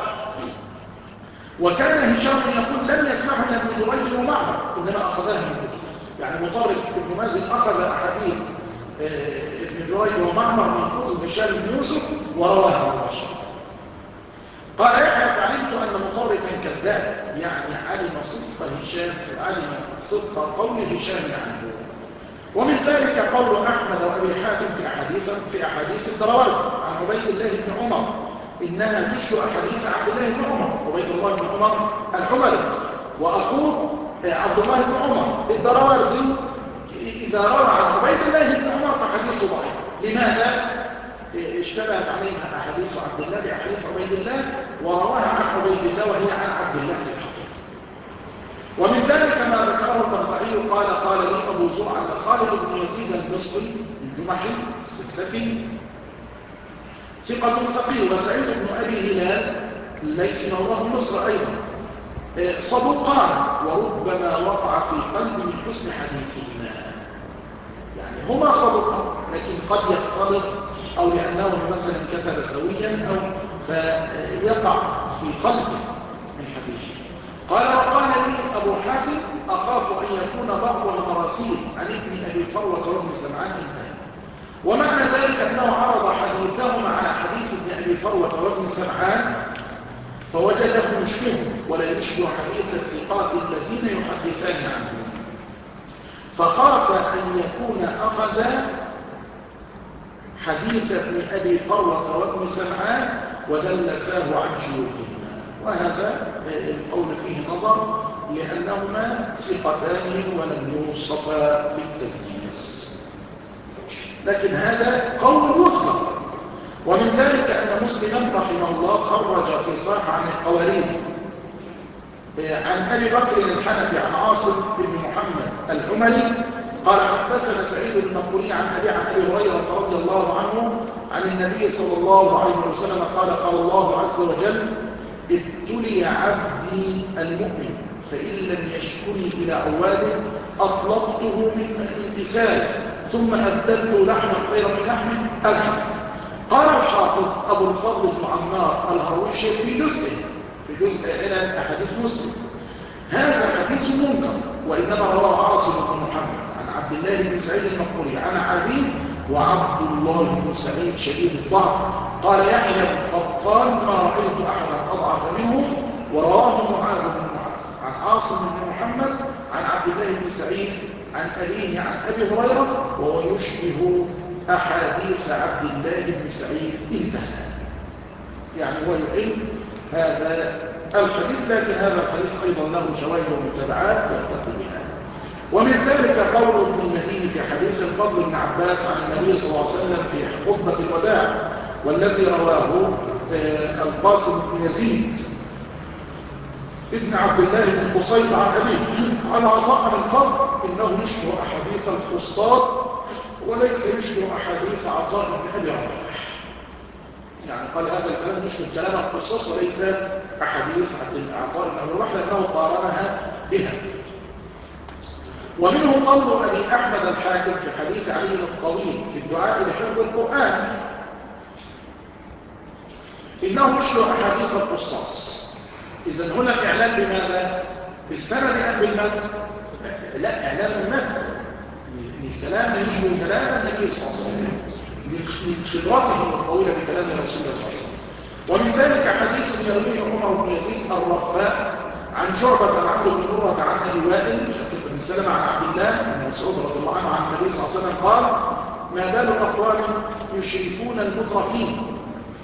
وكان هشام يقول لم يسمع من ابن دريد ومعمر إنما أخذها من كتب، يعني مطرف ابن مازن أخذ أحاديث ابن دريد ومعمر من كتب هشام بن يوسف ورواها مباشرة. قال يحيى فعلمت أن مطرفا كذاب، يعني علم صدق هشام علم صدق قول هشام عنه. ومن ذلك قول أحمد وأبي حاتم في أحاديث في أحاديث الدراوردي عن عبيد الله بن عمر إنها تشبه أحاديث عبد الله بن عمر، عبيد الله بن عمر العمري وأخوه عبد الله بن عمر الدراوردي إذا روى عن عبيد الله بن عمر فحديثه ضعيف. لماذا؟ اشتبهت عليها أحاديث عبد الله بأحاديث عبيد الله ورواها عن عبيد الله وهي عن عبد الله في الحقيقة. ومن ذلك ما ذكره البرقعي قال قال لي أبو زرعة خالد بن يزيد المصري الجمحي السكسكي ثقة فقيه وسعيد بن أبي هلال ليس مولاه مصر أيضا صدوقان وربما وقع في قلبه حسن حديثهما، يعني هما صدوقان لكن قد يختلط أو لأنه مثلا كتب سويا أو فيقع في قلبه من حديثه. قال وقال لي أبو حاتم أخاف أن يكون بعض المراسيل عن ابن أبي فروة وابن سمعان انتهى. ومعنى ذلك أنه عرض حديثهما على حديث ابن أبي فروة وابن سمعان فوجده يشبه ولا يشبه حديث الثقات الذين يحدثان عنه، فخاف أن يكون أخذ حديث ابن أبي فروة وابن سمعان ودلساه عن شيوخهما، وهذا القول فيه نظر لأنهما ثقتان ولم يوصفا بالتدليس، لكن هذا قول يذكر. ومن ذلك أن مسلما رحمه الله خرج في صحيح عن القوارير عن أبي بكر الحنفي عن عاصم بن محمد العمري قال حدثنا سعيد المقبوري عن أبي عن أبي هريرة رضي الله عنه عن النبي صلى الله عليه وسلم قال قال الله عز وجل ابتلي عبدي المؤمن فإن لم يشكري إلى عواده أطلقته من الانكسار ثم أبدلته لحما خيرا من لحم الحديث. قال الحافظ أبو الفضل بن عمار الهروشي في جزء في جزء إلى أحاديث مسلم هذا حديث منكر، وإنما رواه عاصم بن محمد عن عبد الله بن سعيد المقبوري عن عبيد وعبد الله بن سعيد شديد الضعف. قال يحيى بن قطان ما رأيت أحدا أضعف منه، ورواه معاذ بن معاذ عن عاصم بن محمد عن عبد الله بن سعيد عن أبيه عن أبي هريرة وهو يشبه أحاديث عبد الله بن سعيد انتهى، يعني هو يعين هذا الحديث، لكن هذا الحديث أيضا له شواهد ومتابعات يرتقي بها. ومن ذلك قول ابن المديني في حديث الفضل بن عباس عن النبي صلى الله عليه وسلم في خطبة الوداع والذي رواه القاسم بن يزيد ابن عبد الله بن قصيد عن أبيه عن عطاء بن الفضل إنه يشبه أحاديث القصاص وليس يشبه أحاديث عطاء بن أبي رباح. يعني قال هذا الكلام يشبه كلام القصص وليس أحاديث عطاء بن أبي رباح لأنه قارنها بها. ومنه قول أبي أحمد الحاكم في حديث علي الطويل في الدعاء لحفظ القرآن إنه يشبه أحاديث القصص. إذن هنا الإعلان بماذا؟ بالسند أم بالمتن؟ لا، إعلان بالمتن. الكلام يشبه كلام النبي صلى الله عليه وسلم من خبرته الطويلة بكلام رسول الله صلى الله عليه وسلم. ومن ذلك حديث يرويه عمر بن يزيد الرقاء عن شعبة عن عمرو بن مرة عن أبي وائل شقيق بن سلمة عن عبد الله بن مسعود رضي الله عنه عن النبي صلى الله عليه وسلم قال: ما بال أقوام يشرفون المترفين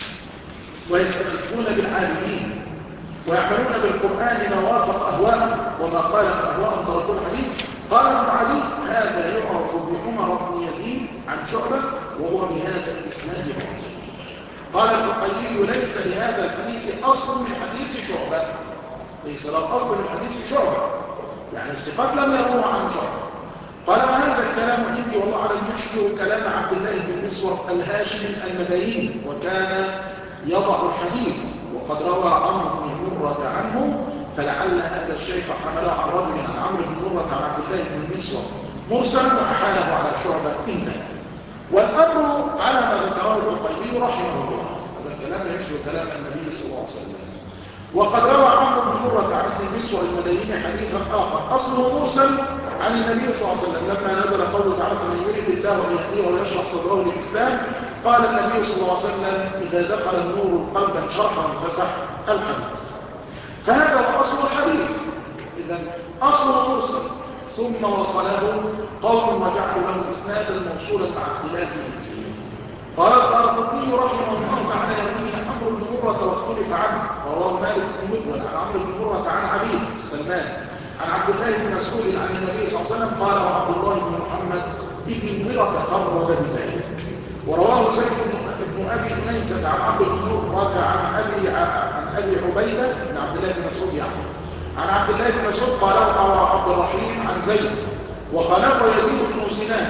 ويستخفون بالعابدين ويعملون بالقرآن ما وافق أهواءهم وما خالف أهواءهم تركوا الحديث. قال ابن علي: هذا يعرف بعمر بن يزيد عن شعبة وهو بهذا الإسناد معجب. قال العقيلي: ليس لهذا الحديث أصل من حديث شعبة، ليس له أصل من حديث شعبة، يعني الثقات لم يروه عن شعبة. قال: وهذا الكلام عندي والله أعلم يشبه كلام عبد الله بن مسور الهاشمي المديني وكان يضع الحديث وقد روى عمرو بن مرة عنه، فلعل هذا الشيخ حمله عن رجل عن عمرو بن مرة عن عبد الله بن مسور مرسل وأحاله على شعبة انتهى. والأمر على ما ذكره العقيلي رحمه الله، هذا الكلام يشبه كلام النبي صلى الله عليه وسلم. وقد روى عمرو بن مرة عن ابن المسور المديني حديثا آخر أصله مرسل عن النبي صلى الله عليه وسلم لما نزل قوله تعالى: فمن يريد الله أن يهديه ويشرح صدره للإسلام قال النبي صلى الله عليه وسلم: إذا دخل النور القلب انشرح وانفسح الحديث. فهذا هو أصل الحديث. إذا أصله مرسل ثم وصله قوم وجعلوا له إسنادا موصولا مع اختلاف فيه. قال الدارقطني رحمه الله تعالى: يرويه عمرو بن مرة واختلف عنه، فرواه مالك بن مدون عن عمرو بن مرة عن عبيد السلمان عن عبد الله بن مسعود عن النبي صلى الله عليه وسلم قال: وعبد الله بن محمد بن المغيرة تفرد بذلك. ورواه زيد بن ابي انيسه عن عبد بن مرة عن ابي عن ابي عبيده بن عبد الله بن مسعود يعني عن عبد الله بن مسعود قال: روى عبد الرحيم عن زيد وخالفه يزيد بن سنان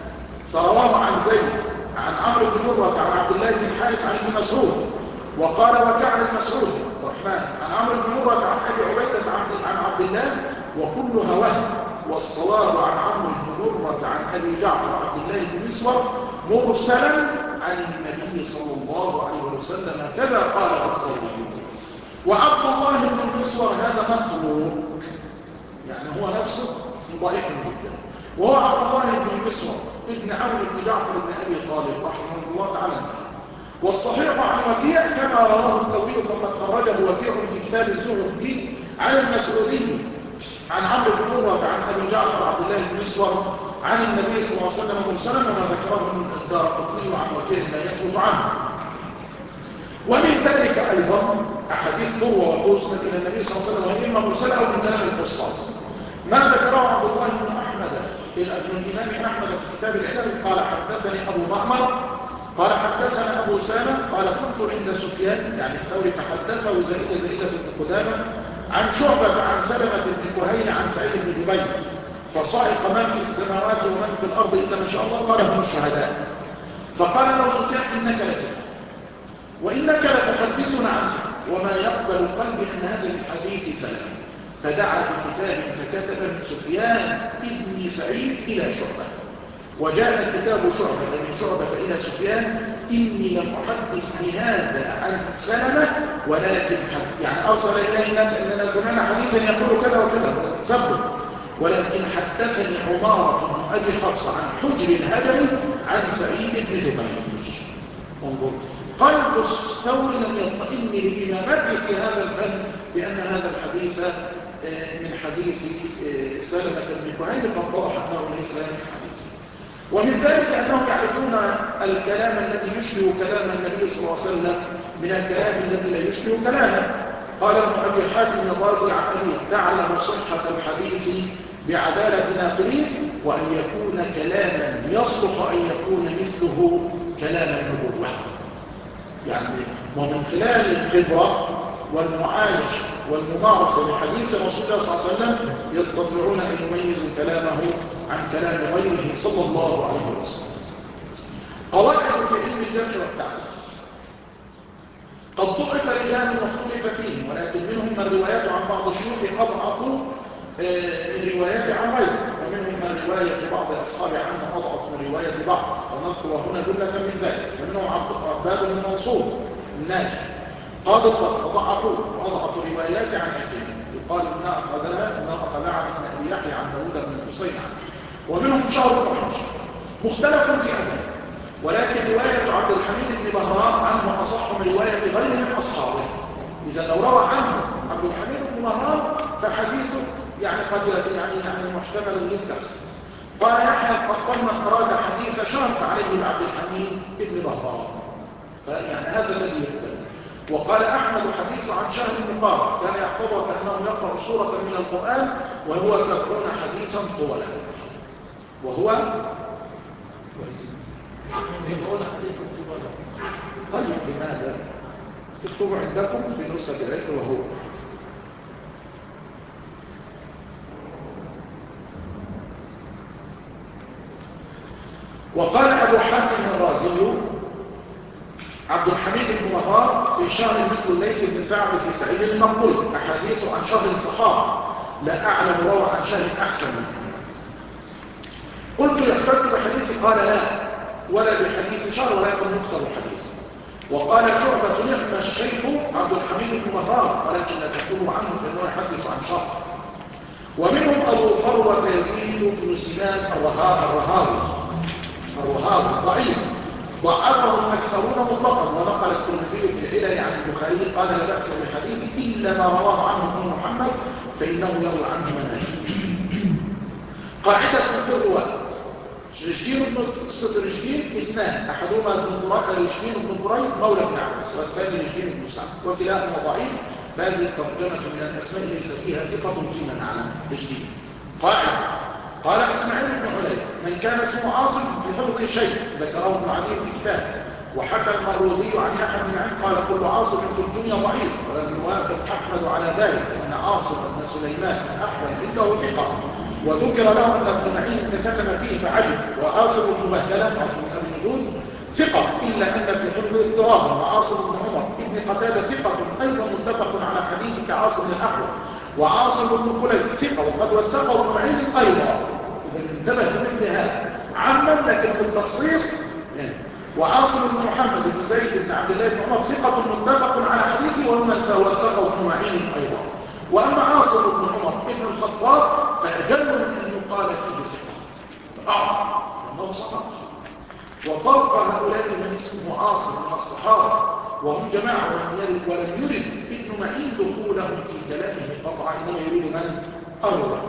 فرواه عن زيد عن عمرو بن مرة عن عبد الله بن حارث عن ابن مسعود وقال: وكعب المسعود الرحمن عن عمرو بن مرة عن ابي عبيده عن عبد الله وكلها وهم، والصواب عن عمرو بن مرة عن ابي جعفر عبد الله بن مسور مرسلا عن النبي صلى الله عليه وسلم كذا قال الثوري. وعبد الله بن مسور هذا متروك، يعني هو نفسه ضعيف جدا، وهو عبد الله بن مسور ابن عون بن جعفر بن ابي طالب رحمه الله تعالى. والصحيح عن وكيع كما رواه الثوري فقد خرجه وكيع في كتاب الزهد عن المسعودي عن عمرو بن مرة عن ابي جعفر عبد الله بن مسور عن النبي صلى الله عليه وسلم مرسلا وما ذكره الدارقطني عن وكيع لا يثبت عنه. ومن ذلك ايضا احاديث تروى وتسند الى النبي صلى الله عليه وسلم وهي اما مرسله او من كلام القصاص. ما ذكره عبد الله بن احمد ابن الامام احمد في كتاب العلم قال: حدثني ابو معمر قال: حدثنا ابو سامه قال: كنت عند سفيان يعني الثوري فحدثه زائده زائده بن قدامه عن شعبة عن سلمة بن كهيل عن سعيد بن جبير فصعق من في السماوات ومن في الأرض إلا ما شاء الله قال: هم الشهداء. فقال له سفيان: إنك لثقة وإنك لتحدثنا عن ثقة وما يقبل قلبي أن هذا الحديث سلم. فدعا بكتاب فكتب من سفيان ابن سعيد إلى شعبة، وجاء كتاب شعبة من شعبة إلى سفيان: إني لم أحدث بهذا عن سلمة ولكن حد يعني أرسل إلينا أننا سمعنا حديثا يقول كذا وكذا ثبت، ولكن حدثني عمارة بن أبي حفص عن حجر الهجري عن سعيد بن جبير. انظر، قال الثوري: لم يطمئن لإمامته في هذا الفن بأن هذا الحديث من حديث سلمة بن كهيل فاتضح أنه ليس حديث. ومن ذلك أنهم يعرفون الكلام الذي يشبه كلام النبي صلى الله عليه وسلم من الكلام الذي لا يشبه كلامه. قال ابن أبي حاتم الرازي عن أبيه: تعلم صحة الحديث بعدالة ناقليه وأن يكون كلاما يصلح أن يكون مثله كلام النبوة. يعني ومن خلال الخبرة والمعايشة والممارسة لحديث رسول الله صلى الله عليه وسلم يستطيعون أن يميزوا كلامه عن كلام غيره صلى الله عليه وسلم. قواعد في علم الجرح والتعديل. قد ضعف رجال واختلف فيهم، ولكن منهم من روايات عن بعض الشيوخ أضعفوا من روايات عن غيره، ومنهم من رواية بعض أصحاب عنه أضعف من رواية بعض، فنذكر هنا جملة من ذلك. فمنهم عباد بن منصور الناجي قاضي البصره ضعفوه وأضعفوا روايات عن عكرمة، يقال إنها أخذها إنها أخذها عن ابن أبي يحيى عن داوود بن الحسين عنه. ومنهم شهر بن حمشة مختلف في أمره، ولكن رواية عبد الحميد بن بهرام عنه أصح من رواية غيره من أصحابه. إذا لو روى عنه عبد الحميد بن بهرام فحديثه يعني قد يعني يعني محتمل للتحسين. قال يحيى القطان من أراد حديث شهر فعليه بعبد الحميد بن بهرام، فيعني هذا الذي يقبل. وقال أحمد حديث عن شهر المقارن كان يحفظه كأنه يقرأ سورة من القرآن وهو سبعون حديثا طولا، وهو طيب لماذا؟ تكتبوا عندكم في نسخة العكر وهو وقال أبو حاتم الرازي عبد الحميد بن بهرام في شهر مثل الليث بن سعد في سعيد المقبول أحاديث عن شهر صحابة لا أعلم روى عن شهر أحسن منه. قلت يحتج بحديث قال لا ولا بحديث شهر ولكن يكتب حديثه. وقال شعبة نعم الشيخ عبد الحميد بن بهرام ولكن لا تكتبوا عنه فإنه يحدث عن شهر. ومنهم أبو فروة يزيد بن سنان الرهاوي الرهاوي ضعيف ضعفه الأكثرون مطلقا، ونقل الترمذي في العلل عن البخاري قال لا بأس بحديث إلا ما رواه عنه ابن محمد فإنه يروي عنه مناهج. قاعدة في الرواة رشدين بن رشدين اثنان، أحدهما ابن قريب رشدين بن قريب مولى بن عباس والثاني رشدين بن سعد وكلاهما ضعيف، فهذه الترجمة من الأسماء ليس فيها ثقة فيما نعلم. رشدين قاعدة قال إسماعيل بن علي من كان اسمه عاصم بحفظه شيء ذكره ابن عدي في كتابه. وحكى المروذي عن يحيى بن معين قال كل عاصم في الدنيا ضعيف، ولم يوافق أحمد على ذلك لأن عاصم بن سليمان أحمد عنده ثقة، وذكر له أن ابن معين تكلم فيه فعجب. وعاصم بن بهدلة عاصم بن أبي نجود ثقة إلا أن في حفظه اضطرابا. وعاصم بن عمر ابن قتادة ثقة أيضا متفق على حديث كعاصم الأحول. وعاصم بن كليب ثقة وقد وثقه ابن معين أيضا. إذا انتبه لمثل هذا عما لكن في التخصيص يعني. وعاصم بن محمد بن زيد بن عبد الله بن عمر ثقة متفق على حديثه ومن وثقه ابن معين أيضا. وأما عاصم بن عمر بن الخطاب فأجل من أن يقال فيه ثقة أعظم لأنه سقط. وفوق هؤلاء من اسمه عاصم من الصحابة وهم جماعة ولم يرد ابن معين دخولهم في كلامه قطعا، إنما يريد من أرد.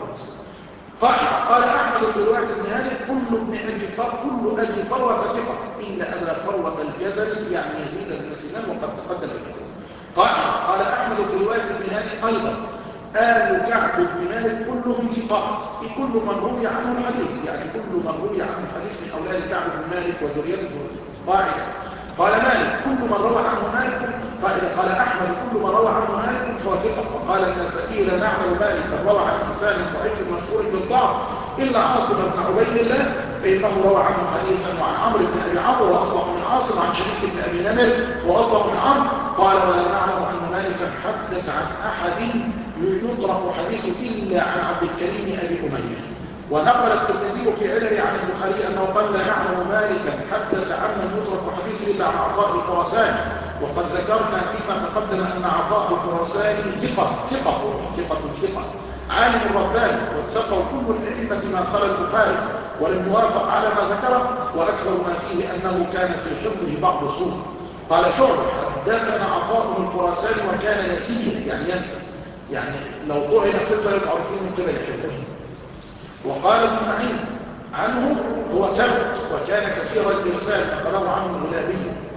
قال أحمد في رواية النهاري كل ابن أبي فروة كل أبي فروة ثقة إلا أبا فروة الجزري يعني يزيد بن سنان وقد تقدم ذكره. قال قال أحمد في رواية النهاري أيضا آل كعب بن مالك كلهم ثقات، كل من روي عنه الحديث يعني كل من روي عنه الحديث من أولاد كعب بن مالك وذريته قاعدة. قال مالك كل من روى عنه مالك قاعدة. قال أحمد كل من روى عنه مالك فهو ثقة. وقال النسائي لا نعلم مالكا روى عن إنسان ضعيف مشهور بالضعف إلا عاصم بن عبيد الله فإنه روى عنه حديثا وعن عمرو بن أبي عمرو وأصبح من عاصم عن شريك بن أبي نمر وأصبح من عمرو. قال ولا نعلم أن مالكا حدث عن أحد يطرق حديثه إلا عن عبد الكريم أبي أمية. ونقل الترمذي في علل عن البخاري أنه قال لا نعلم مالكا حدث عمن يطرق حديثه إلا عن عطاء الخراساني. وقد ذكرنا فيما تقدم أن عطاء الخراساني ثقة ثقة ثقة ثقة عالم رباني وثقه كل الأئمة ما خلا البخاري ولم يوافق على ما ذكره، وأكثر ما فيه أنه كان في حفظه بعض سوء. قال شعبة حدثنا عطاء الخراساني وكان نسيا يعني ينسى، يعني لو طعن خفة يطعن فيه من قبل حفظه. وقال ابن معين عنه هو ثبت وكان كثير الإرسال نقله عنه الغلابي.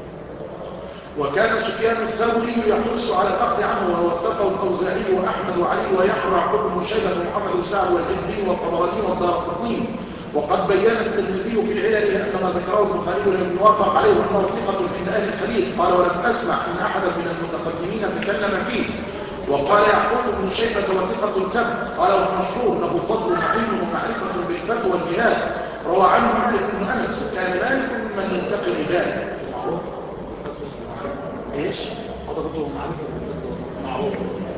وكان سفيان الثوري يحث على الأخذ عنه ووثقه الأوزاعي وأحمد وعلي ويحيى ويعقوب بن شيبة ومحمد بن سعد والعبدي والطبراني والدارقطني. وقد بين الترمذي في علله أن ما ذكره البخاري لم يوافق عليه وأنه ثقة عند أهل الحديث. قال ولم أسمع أن أحدا من المتقدمين تكلم فيه. وقال يعقوب بن شيبة وثقة ثبت. قال ومشهور له فضل وعلم ومعرفة بالفتوى والجهاد. روى عنه مالك بن أنس وكان مالك ممن ينتقي الرجال. ايش؟ حضرتك برضه معروف بالفتوى معروف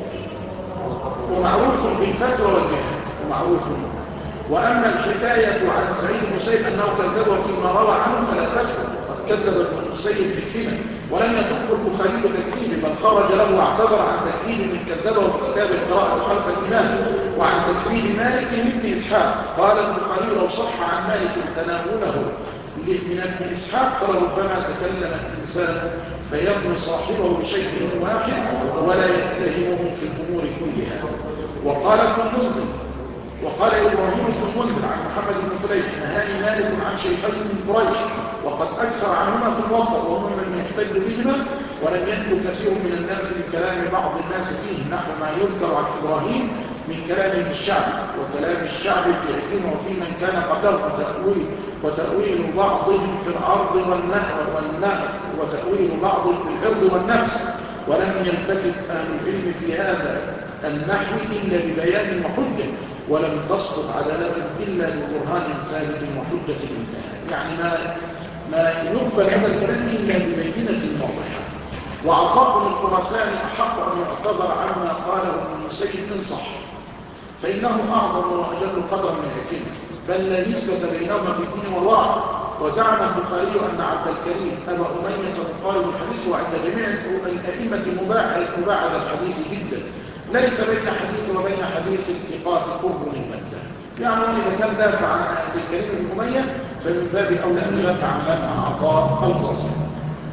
ومعروف بالفتوى والجهاد ومعروف. وأما الحكاية عن سعيد بن المسيب أنه كذب فيما روى عنه فلا تثبت، قد كذب ابن المسيب بكلمة ولم يتركه البخاري تكذيب، بل خرج له واعتذر عن تكذيب من كذبه في كتاب القراءة خلف الإمام، وعن تكذيب مالك لابن إسحاق. قال البخاري لو صح عن مالك تناوله من ابن إسحاق فلربما تكلم الإنسان فيرمي صاحبه بشيء واحد ولا يتهمه في الأمور كلها. وقال ابن المنذر وقال إبراهيم بن المنذر عن محمد بن فليح نهاني مالك عن شيخين من قريش وقد أكثر عنهما في الموطأ وهم من يحتج بهما، ولم ينجو كثير من الناس من كلام بعض الناس فيه نحو ما يذكر عن إبراهيم من كلامه في الشعب وكلام الشعب في عكرمة وفي من كان قبله وتأويل, وتأويل بعضهم في الأرض والنهر وتأويل بعض في العرض والنفس. ولم يلتفت أهل العلم في هذا النحو إلا ببيان وحجة، ولم تسقط عدالة إلا ببرهان ثابت وحجة انتهى. يعني ما ما يقبل هذا الكلام إلا ببينة واضحة. وعطاء بن الخراساني أحق أن يعتذر عما قاله ابن المسيب إن صح، فإنه أعظم وأجل قدرا من عكرمة، بل لا نسبة بينهما في الدين والورع. وزعم البخاري أن عبد الكريم أبا أمية مقال الحديث، وعند جميع الأئمة مباعد الحديث جدا، ليس بين حديث وبين حديث الثقات قرب المادة. يعني وإذا كان دافع عن عبد الكريم بن أمية فمن باب أولى أن يدافع عن عطاء الخراساني.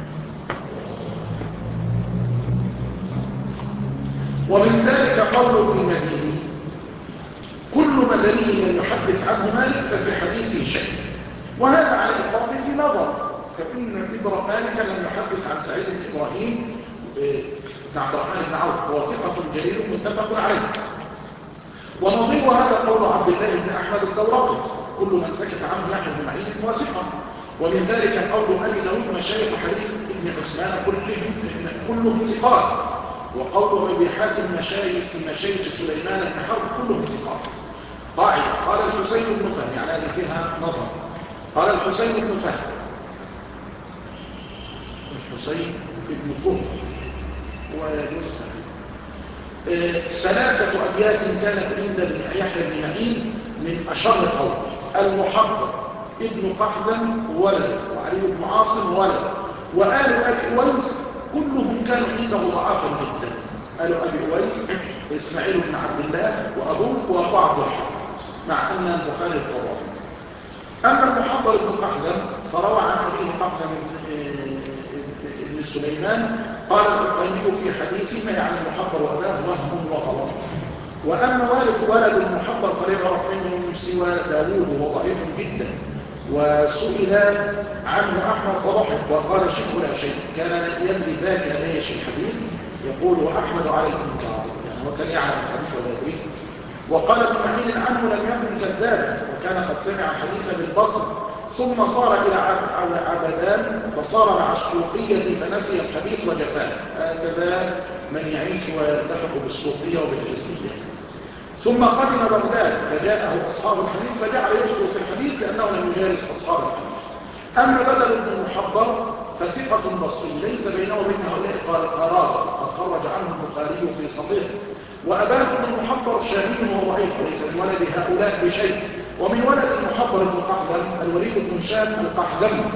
ومن ذلك قول ابن المديني كل مدني لم يحدث عنه مالك ففي حديثه شيء، وهذا على الإقرار في نظر، فإن إبراهيم مالكا لم يحدث عن سعيد بن إبراهيم بن عبد الرحمن بن عوف وهو ثقة جليل متفق عليه. ونظير هذا قول عبد الله بن أحمد الدورقي كل من سكت عنه يحيى بن معين فاسقا. ومن ذلك قول أبي داود مشايخ حديث ابن عثمان كلهم كلهم ثقات، وقول أبي حاتم مشايخ في مشايخ سليمان بن حرب كلهم ثقات. قاعدة قال الحسين بن فهم، يعني هذه فيها نظر. قال الحسين بن فهم الحسين بن فهم ويجوز فهم ثلاثة أبيات كانت عند يحيى بن معين من أشر قول: المحضر ابن قحدم ولد، وعلي بن عاصم ولد، وآل أبي أويس كلهم كانوا عنده ضعافا جدا. آل أبي أويس إسماعيل بن عبد الله وأبوه وأخوه عبد الرحمن، مع أن البخاري الطوارئ. أما المحضر ابن قحدم فروى عن أبيه قحدم بن سليمان، قال العقيلي في حديثه ما يعني المحضر وأباه وهم وغلط. وأما والد ولد المحضر فلم يعرف منه سوى داوود وهو ضعيف جدا، وسئل عنه أحمد فضحك وقال شيء ولا شيء، كان يملي ذاك ايش الحديث يقول وأحمد عليه الإنكار، يعني هو كان يعلم الحديث ولا يدريه. وقال ابن معين عنه لم يكن كذابا، وكان قد سمع الحديث بالبصر ثم صار إلى عبدان فصار مع الصوفية فنسي الحديث وجفاه. هكذا من يعيش ويلتحق بالصوفية وبالحزبية. ثم قدم بغداد فجاءه أصحاب الحديث فجعل يخطئ في الحديث لأنه لم يجالس أصحاب الحديث. أما بدل بن المحضر فثقة بصري ليس بينه وبين هؤلاء قرابة، قد خرج عنه البخاري في صحيحه. وأبان بن المحضر شامي وهو ضعيف وليس من ولد هؤلاء بشيء. ومن ولد المحضر بن قحدم الوليد بن هشام القحدمي،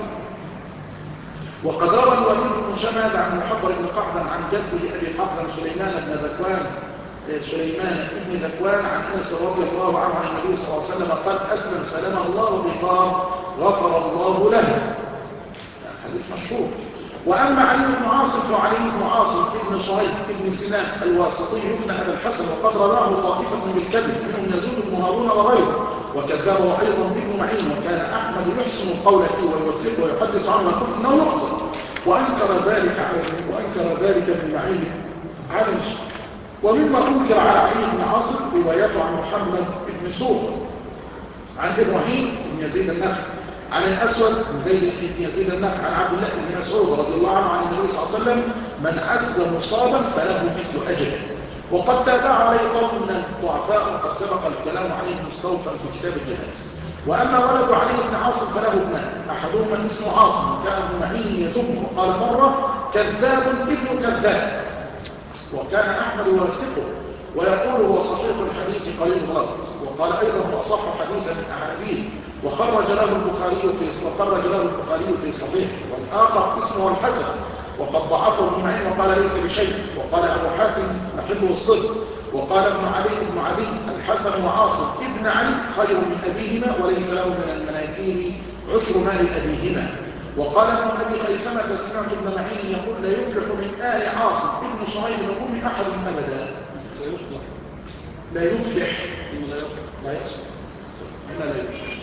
وقد روى الوليد بن هشام هذا عن المحضر بن قحدم عن جده أبي قحدم سليمان بن ذكوان سليمان بن ذكوان عن أنس رضي الله عنه عن النبي صلى الله عليه وسلم قال: أسلم سلمه الله وغفار غفر الله له. حديث مشهور. وأما علي بن عاصم فعلي بن عاصم ابن صهيب ابن سنان الواسطي يكنى أبا الحسن، وقد رواه طائفة بالكذب منهم يزيد بن هارون وغيره، وكذبه أيضا ابن معين، وكان أحمد يحسن القول فيه ويوثقه ويحدث عنه ويقول إنه يخطئ، وأنكر ذلك على وأنكر ذلك ابن معين عليه. ومما أنكر على علي بن عاصم روايته عن محمد بن سوق عن إبراهيم بن يزيد النخعي عن الأسود بن زيد بن يزيد النخعي عن عبد الله بن مسعود رضي الله عنه عن النبي صلى الله عليه وسلم: من عز مصابا فله مثل أجله. وقد تابع عليه قوم من الضعفاء، وقد سبق الكلام عليه مستوفا في كتاب الجنائز. وأما ولد علي بن عاصم فله ابنان، أحدهما اسمه عاصم كان ابن معين يذم، وقال مرة: كذاب ابن كذاب، وكان أحمد يوثقه ويقول هو صحيح الحديث قليل الغلط، وقال أيضا هو أصح حديثا من أحاديث، وخرج له البخاري في وخرج له البخاري في صحيح. والآخر اسمه الحسن وقد ضعفه ابن معين وقال ليس بشيء. وقال أبو حاتم نحبه الصدق. وقال ابن علي ابن علي الحسن وعاصم ابن علي خير من أبيهما وليس له من المناكير عشر مال أبيهما. وقال ابن أبي خيثمة سمعت ابن معين يقول لا يفلح من آل عاصم ابن صهيب الأم أحد أبدا. لا يفلح لا يصلح لا يصلح هنا لا يفلح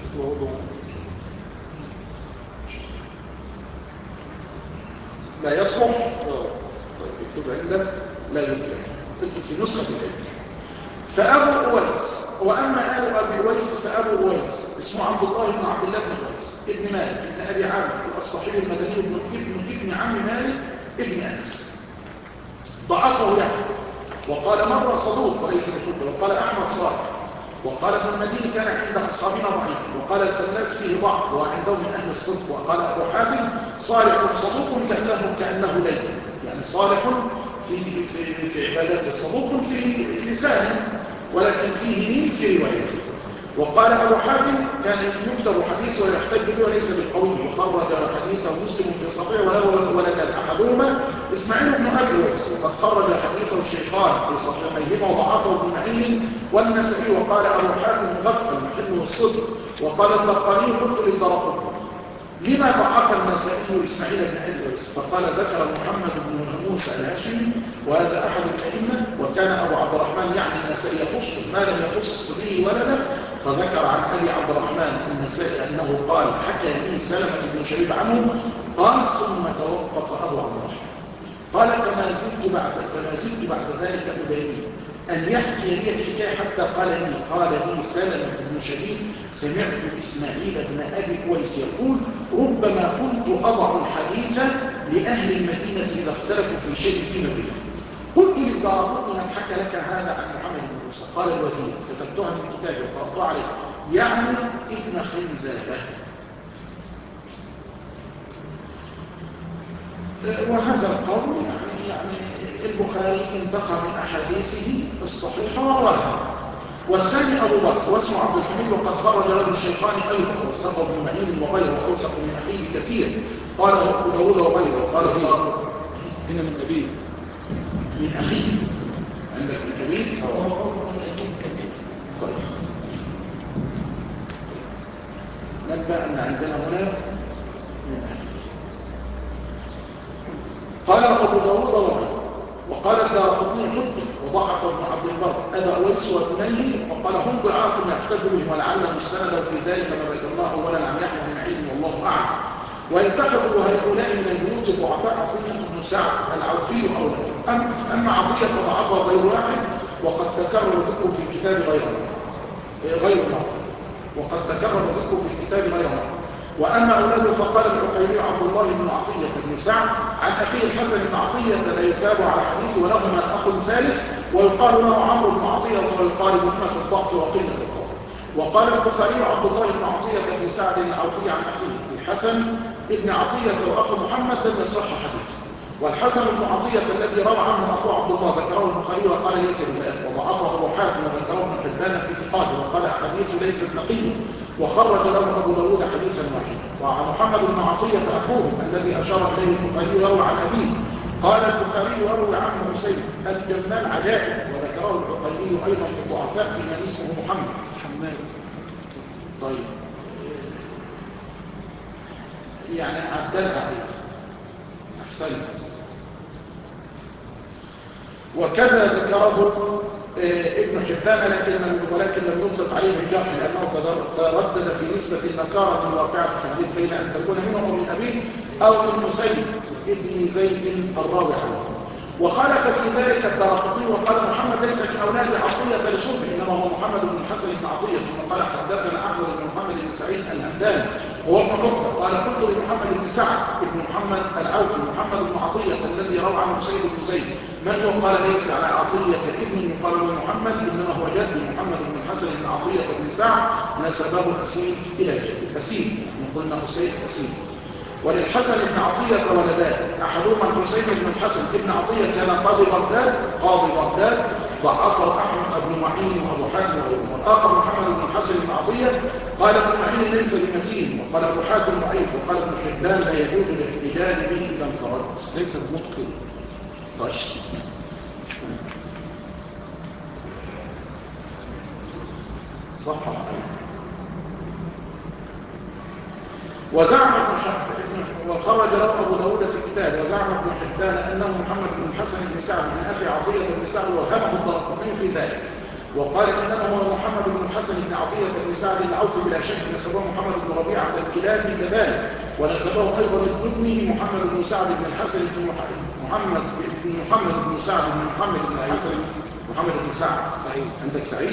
لا يصلح. طيب اكتب عندك لا يفلح، اكتب في نسخة العلم. فأبو أويس. وأما آل أبي أويس فأبو أويس اسمه عبد الله بن عبد الله بن أويس ابن مالك ابن أبي عامر الأصبحي المدني ابن ابن ابن عم مالك ابن أنس. ضعفه يعني وقال مرة صدوق وليس بحجة. وقال أحمد صالح. وقال ابن المديني كان عند أصحابنا ضعيف. وقال الفلاس فيه ضعف وعنده من أهل الصدق. وقال أبو حاتم صالح صدوق كأنه كأنه ليل، يعني صالح في في في عباداته، صدوق في لسانه ولكن فيه لين في روايته. وقال أبو حاتم كان يكتب حديث ويحتج به وليس بالقوي، وخرج حديثه مسلم في صحيح وله ولد أحدهما إسماعيل بن أبي أويس، وقد خرج حديثه الشيخان في صحيحيهما وضعفه ابن معين والنسائي. وقال أبو حاتم مغفل محله الصدق. وقال البقاني قلت للدرقطني لما ضعف النسائي إسماعيل بن أبي أويس؟ فقال ذكر محمد بن موسى الهاشمي وهذا أحد الأئمة، وكان أبو عبد الرحمن يعني النسائي يخص ما لم يخص به ولده، فذكر عن أبي عبد الرحمن النسائي أنه قال حكى لي سلمة بن شبيب عنه قال ثم توقف أبو عبد الرحمن قال فما زلت بعد فما زلت بعد ذلك أداني أن يحكي لي الحكاية حتى قال لي قال لي سلمة بن شبيب سمعت إسماعيل بن أبي أويس يقول ربما كنت أضع الحديث لأهل المدينة إذا اختلفوا في شيء فيما بينهم. قلت للدارقطني من حكى لك هذا عن محمد بن موسى؟ قال الوزير كتبتها من كتابي وقرأتها عليه يعني ابن خنزابة. وهذا القول يعني يعني البخاري انتقى من أحاديثه الصحيحة ورواها. والثاني أبو بكر واسمه عبد الحميد وقد خرج له الشيخان أيضا واستقى ابن معين وغيره وأوثق من أخيه كثير. قال أبو داود وغيره. قال الله هنا من أبيه من أخيه عندك من أبيه طيب نبدأ أن عندنا هنا من أخيه. قال أبو داود وغيره. وقال الدارقطني حكم وضعف ابن عبد البر أبا أويس وابنيه وقال هم ضعاف يحتج بهم ولعله مستندا في ذلك ما ذكرناه أولا عن يحيى بن معين والله أعلم. ويلتحق هؤلاء من البيوت الضعفاء عطية بن سعد العوفي أولى. أما عطية فضعفها غير واحد وقد تكرر ذكره في الكتاب غير غير مرة وقد تكرر ذكره في الكتاب غير مرة. وأما أولاده فقال العقيلي عبد الله بن عطية بن سعد عن أخيه الحسن بن عطية لا يتابع على حديثه ولهما أخ ثالث ويقال له عمرو بن عطية ويقاربهما في الضعف وقلة الضعف. وقال البخاري عبد الله بن عطية بن سعد العوفي عن أخيه الحسن بن عطية وأخو محمد لم يصح حديثه. والحسن بن عطية الذي روى عنه أخوه عبد الله ذكره البخاري وقال ليس بذلك وضعفه أبو حاتم وذكره ابن حبان في ثقاته وقال أحاديثه ليست نقية وخرج له أبو داود حديثا واحدا. وعن محمد بن عطية أخوه الذي أشار إليه البخاري يروى عن أبيه قال البخاري يروي عنه حسين الجمال عجائب وذكره العقيلي أيضا في الضعفاء فيما اسمه محمد حماد. طيب يعني عدلها عليك أحسنت. وكذا ذكره ابن حبان لكن ولكن لم يطلق عليه الجرح لأنه تردد في نسبة النكارة الواقعة في الحديث بين أن تكون منه أو من أبيه أو من مسيد ابن زيد الراوي عنه. وخالف في ذلك الدارقطني وقال محمد ليس من أولاد عطية لشبه إنما هو محمد بن الحسن بن عطية ثم قال حدثنا أحمد بن محمد بن سعيد الهمداني هو ابن عقبة قال قلت لمحمد بن سعد ابن محمد العوفي محمد بن عطية الذي روى عنه سيد بن زيد من هو؟ قال ليس على عطية ابن يقال له محمد إنما هو جد محمد بن الحسن بن عطية بن سعد نسبه أسيد إلى جد أسيد نقول له سيد أسيد. وللحسن بن عطية ولدان، أحدهما الحسين بن الحسن بن عطية كان قاضي بغداد قاضي بغداد ضعفه أحمد بن معين وأبو حاتم وغيرهم، والآخر محمد بن الحسن بن عطية قال ابن معين ليس بمتين، وقال أبو حاتم ضعيف، وقال ابن حبان لا يجوز الاحتجاج به إذا انفرد. ليس بمتقن. طيب صح. وزعم ابن حبان وخرج له أبو داود في كتابه، وزعم ابن حبان أنه محمد بن الحسن بن سعد بن أخي عطية بن سعد، وهمه الدارقطني في ذلك، وقال إنما هو محمد بن الحسن بن عطية بن سعد العوفي بلا شك، نسبه محمد بن ربيعة الكلابي كذلك، ونسبه أيضا ابنه محمد بن سعد بن الحسن بن محمد بن محمد بن سعد بن محمد بن الحسن محمد بن سعد. سعيد. عندك سعيد؟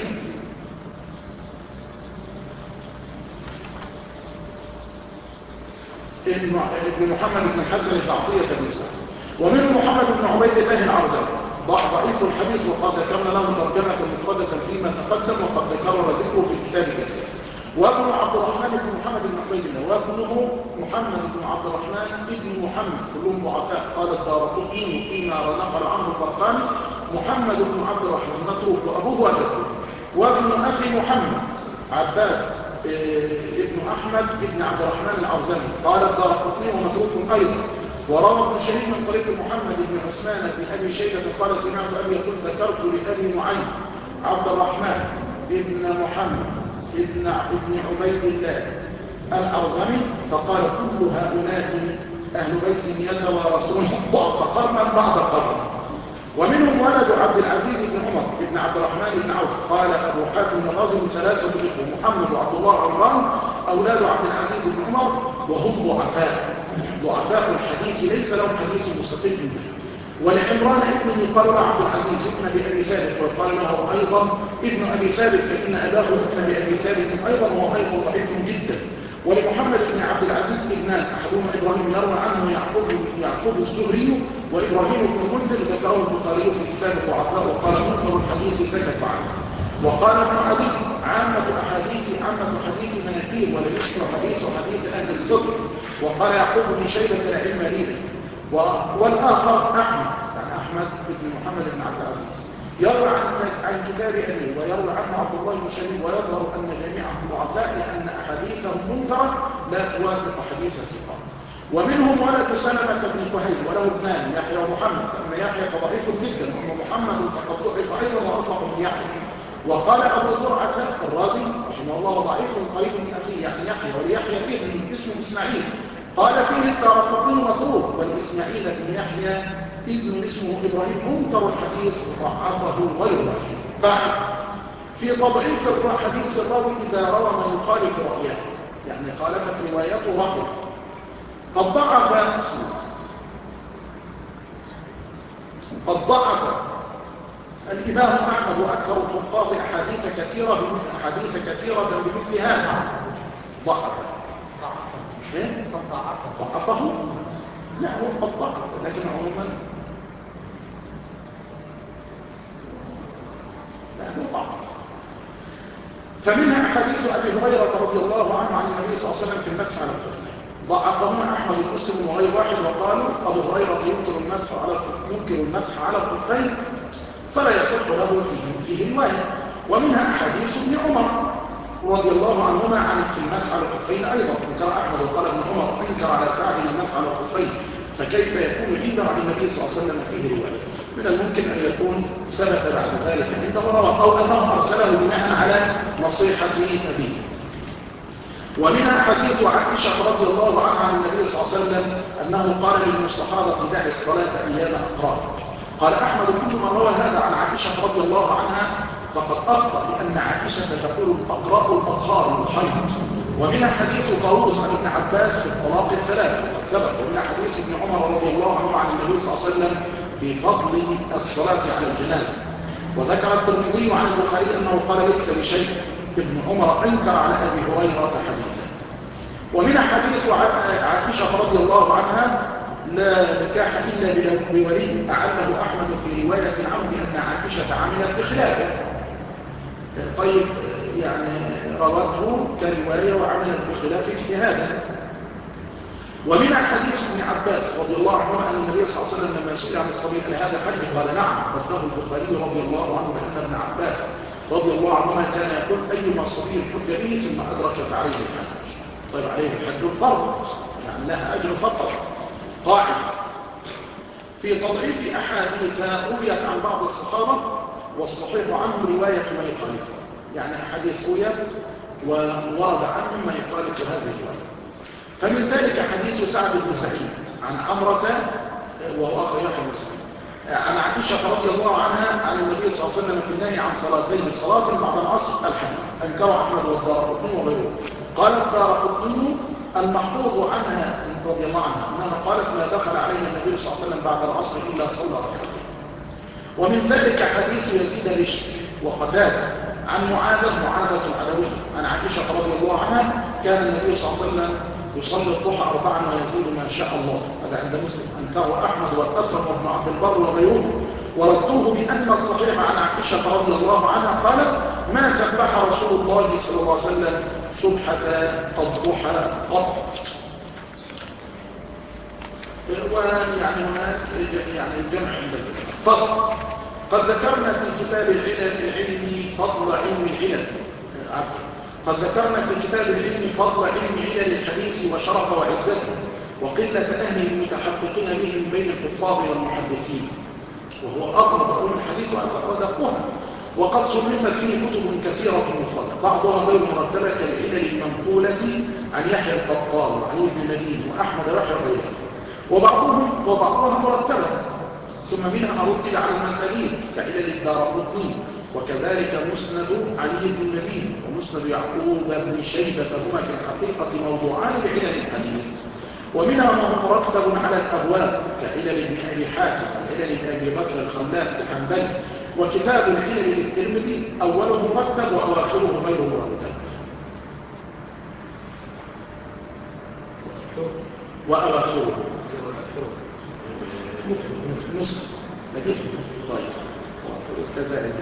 ابن محمد بن الحسن بن عطية بن سعد. ومنه محمد بن عبيد الله العرزاوي ضعيف الحديث، وقد ذكرنا له ترجمة مفردة فيما تقدم، وقد تكرر ذكره في الكتاب كثيرا. وابن عبد الرحمن بن محمد بن عبيد الله، وابنه محمد بن عبد الرحمن بن محمد، كلهم ضعفاء. قال الدارقطني فيما نقل عنه البرقاني محمد بن عبد الرحمن متروك، وابوه وجده. وابن اخي محمد عباد ابن احمد ابن عبد الرحمن العرزاني، قال الدارقطني ومتروك ايضا. وروى ابن شهيد من طريق محمد بن عثمان بن ابي شيبه قال سمعت ابي يقول ذكرت لابي نعيم عبد الرحمن ابن محمد ابن ابن عبيد الله العرزاني، فقال كل هؤلاء اهل بيت يتوارثون الضعف قرنا بعد قرن. ومنهم ولد عبد العزيز بن عمر بن عبد الرحمن بن عوف، قال ابو حاتم الرازي ثلاثه اخوه محمد وعبد الله عمران اولاد عبد العزيز بن عمر، وهم ضعفاء ضعفاء الحديث ليس لهم حديث مستقل به. ولعمران ابنه قال عبد العزيز ابن بأبي ثابت، وقال له أيضا ابن أبي ثابت فإن أباه ابن بأبي ثابت أيضا، وهو أيضا ضعيف جدا. ولمحمد بن عبد العزيز ابنان، أحدهما إبراهيم يروى عنه يعقوب يعقوب الزهري، وإبراهيم بن المنذر ذكره البخاري في كتاب الضعفاء، وقال منكر الحديث سكت عنه. وقال ابن عدي عامة أحاديث عامة حديث مناكير، ولا يشبه حديث حديث أهل الصدر. وقال يعقوب بن شيبة لا علم لي به. والآخر أحمد يعني أحمد بن محمد بن عبد العزيز يروى عن عن كتاب أبيه، ويروى عنه عبد الله بن شريف، ويظهر أن جميعهم ضعفاء لأن أحاديثهم منكرة لا توافق حديث الثقات. ومنهم ولد سلمة بن كهيل وله ابنان يحيى ومحمد، فأما يحيى فضعيف جدا، وأما محمد فقد ضعف أيضا وأصلح من يحيى. وقال أبو زرعة الرازي رحمه الله ضعيف قريب من أخيه يعني يحيى، وليحيى ابن اسمه إسماعيل، قال فيه الدارقطني متروك، والإسماعيل بن يحيى ابن اسمه إبراهيم منكر الحديث وضعفه غير واحد. بعد في تضعيف الحديث الراوي إذا روى ما يخالف رأيه، يعني خالفت روايته رأيه. قد ضعف اسمه قد ضعف الإمام أحمد وأكثر الحفاظ أحاديث كثيرة أحاديث كثيرة بمثل هذا. ضعف إيه؟ ضعفه؟ لا هو قد ضعف، لكن عموما لا هو ضعف. فمنها أحاديث أبي هريرة رضي الله عنه عن النبي صلى الله عليه وسلم في المسح على الخفين، ضعفهما أحمد ومسلم وغير واحد، وقالوا أبو هريرة ينكر المسح على الخفين ينكر المسح على الخفين فلا يصح له فيه فيه رواية. ومنها أحاديث ابن عمر رضي الله عنهما عن في المسح على الخفين أيضا، انكر أحمد وقال ابن عمر انكر على سعد المسح على الخفين، فكيف يكون عنده عن النبي صلى الله عليه وسلم فيه رواية؟ من الممكن أن يكون ثبت بعد ذلك عنده روى، أو أنه أرسله بناء على نصيحة أبيه. ومنها حديث عائشة رضي الله عنها عن النبي صلى الله عليه وسلم أنه قال للمستحاضة دع الصلاة أيام أقرارك. قال أحمد كل من روى هذا عن عائشة رضي الله عنها فقد أخطأ، لأن عائشة تقول أقراء الأطهار الحيض. ومنها حديث طاووس عن ابن عباس في الطلاق الثلاث وقد سبق. ومنها حديث ابن عمر رضي الله عنه عن النبي صلى الله عليه وسلم في فضل الصلاة على الجنازة. وذكر الترمذي عن البخاري أنه قال ليس بشيء، ابن عمر أنكر على أبي هريرة حديثا. ومن حديث عائشة رضي الله عنها لا نكاح إلا بولي، أعله أحمد في رواية عنه بأن عائشة عملت بخلافه. طيب يعني روته كرواية وعملت بخلاف اجتهادا. ومنها حديث ابن عباس رضي الله عنهما أن النبي صلى الله عليه وسلم لما سئل عن الصبي لهذا حج قال نعم، رده البخاري رضي الله عنه أن ابن عباس رضي الله عنهما كان يقول أيما صبي حج به ثم أدرك فعليه الحج. طيب عليه الحج الفرض يعني لها أجر فقط قاعدة. في تضعيف أحاديث رويت عن بعض الصحابة والصحيح عنهم رواية ما يخالفها، يعني أحاديث رويت وورد عنهم ما يخالف هذه الرواية. فمن ذلك حديث سعد بن سعيد عن عمرة وهو أخ يحيى بن سعيد عن عائشة رضي الله عنها عن النبي صلى الله عليه وسلم في النهي عن صلاتين، صلاة بعد العصر الحديث أنكر أحمد والدارقطني وغيره. قال الدارقطني المحفوظ عنها رضي الله عنها أنها قالت ما دخل عليه النبي صلى الله عليه وسلم بعد العصر إلا صلى ركعتين. ومن ذلك حديث يزيد الرشد وقتادة عن معاذة معاذة العدوية عن عائشة رضي الله عنها كان النبي صلى الله عليه وسلم يصلي الضحى أربعا ويزيد ما شاء الله. هذا عند مسلم أنكره أحمد والأثرم وابن عبد البر وغيره، وردوه بأن الصحيح عن عائشة رضي الله عنها قالت ما سبح رسول الله صلى الله عليه وسلم سبحة الضحى قط. ويعني هناك يعني الجمع عند فصل. قد ذكرنا في كتاب العلم فضل علم العلم عفوا قد ذكرنا في كتاب العلم فضل علم علل الحديث وشرف وعزته وقلة أهل المتحققين به من بين الحفاظ والمحدثين، وهو أغلب علوم الحديث وأدقها. وقد صنفت فيه كتب كثيرة مفردة بعضها غير مرتبة كالعلل المنقولة عن يحيى القطان وعلي بن مدين وأحمد ويحيى وغيره، وبعضهم وبعضها مرتبة. ثم منها ما رتب على المساليك كعلل الدارقطني، وكذلك مسند علي بن المدين ومسند يعقوب بن شيبة هما في الحقيقة موضوعان لعلل الحديث. ومنها ما هو مرتب على الأبواب كعلل ابن أبي حاتم وعلل أبي بكر الخلال الحنبلي. وكتاب العلل للترمذي أوله مرتب وأواخره غير مرتب. وأواخره مسلم لكن طيب كذلك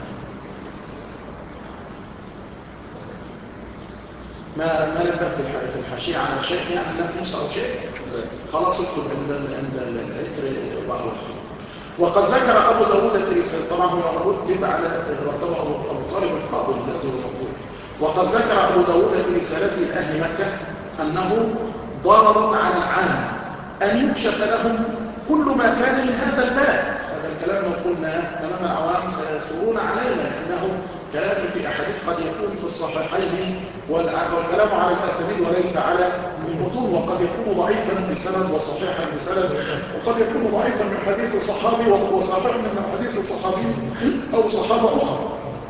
ما ما نبدأ في الحاشية على شيء يعني لا نص أو شيء خلاص اكتب عند عند العطر وأواخره. وقد ذكر أبو داود في رسالة طبعا هو رتب على رتبه أبو طالب القاضي الذي هو مقبول. وقد ذكر أبو داود في رسالته لأهل مكة أنه ضرر على العامة أن يكشف لهم كل ما كان من هذا الباب. هذا الكلام لو قلنا تمام العوام سيثورون علينا لأنه كلام في أحاديث قد يكون في الصحيحين والكلام على الأسانيد وليس على المتون، وقد يكون ضعيفا بسند وصحيحا بسند، وقد يكون ضعيفا من حديث صحابي وصحيحا من حديث صحابي أو صحابة أخرى.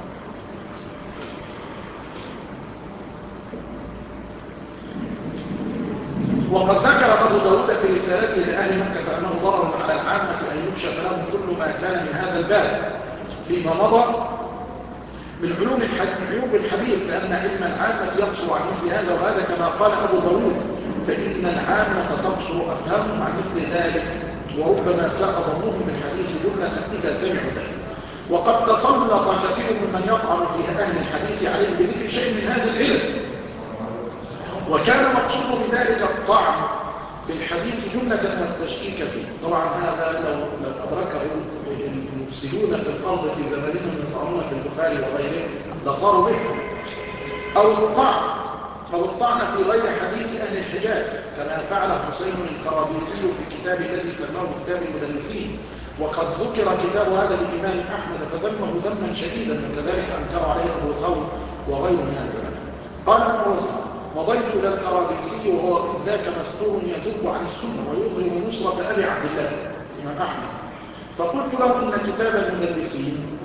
وقد ذكر أبو داود في رسالته لأهل مكة أنه ضرر على العامة أن يكشف لهم كل ما كان من هذا الباب فيما مضى من علوم علوم الحديث، لأن علم العامة يقصر عن مثل هذا وهذا كما قال أبو داود فإن العامة تقصر أفهمهم عن مثل ذلك وربما ساء ظنهم بالحديث جملة إذا سمعوا ذلك. وقد تسلط كثير ممن يطعن في أهل الحديث عليه بذكر شيء من هذا العلم، وكان مقصود بذلك الطعن في الحديث جملة والتشكيك فيه. طبعا هذا لو, لو أدركه المفسدون في الأرض في زمانهم يطعنون في البخاري وغيره لطاروا به. أو الطعن أو الطعن في غير حديث أهل الحجاز كما فعل حسين الكرابيسي في كتاب الذي سماه كتاب المدلسين، وقد ذكر كتاب هذا للإمام أحمد فذمه ذما شديدا، وكذلك أنكر عليه أبو ثور وغيره من العلماء. قال ابن وزير مضيت إلى الكرابيسي وهو ذاك مستور يذب عن السنة ويظهر نصرة أبي عبد الله الإمام أحمد، فقلت له إن كتاب المدلسين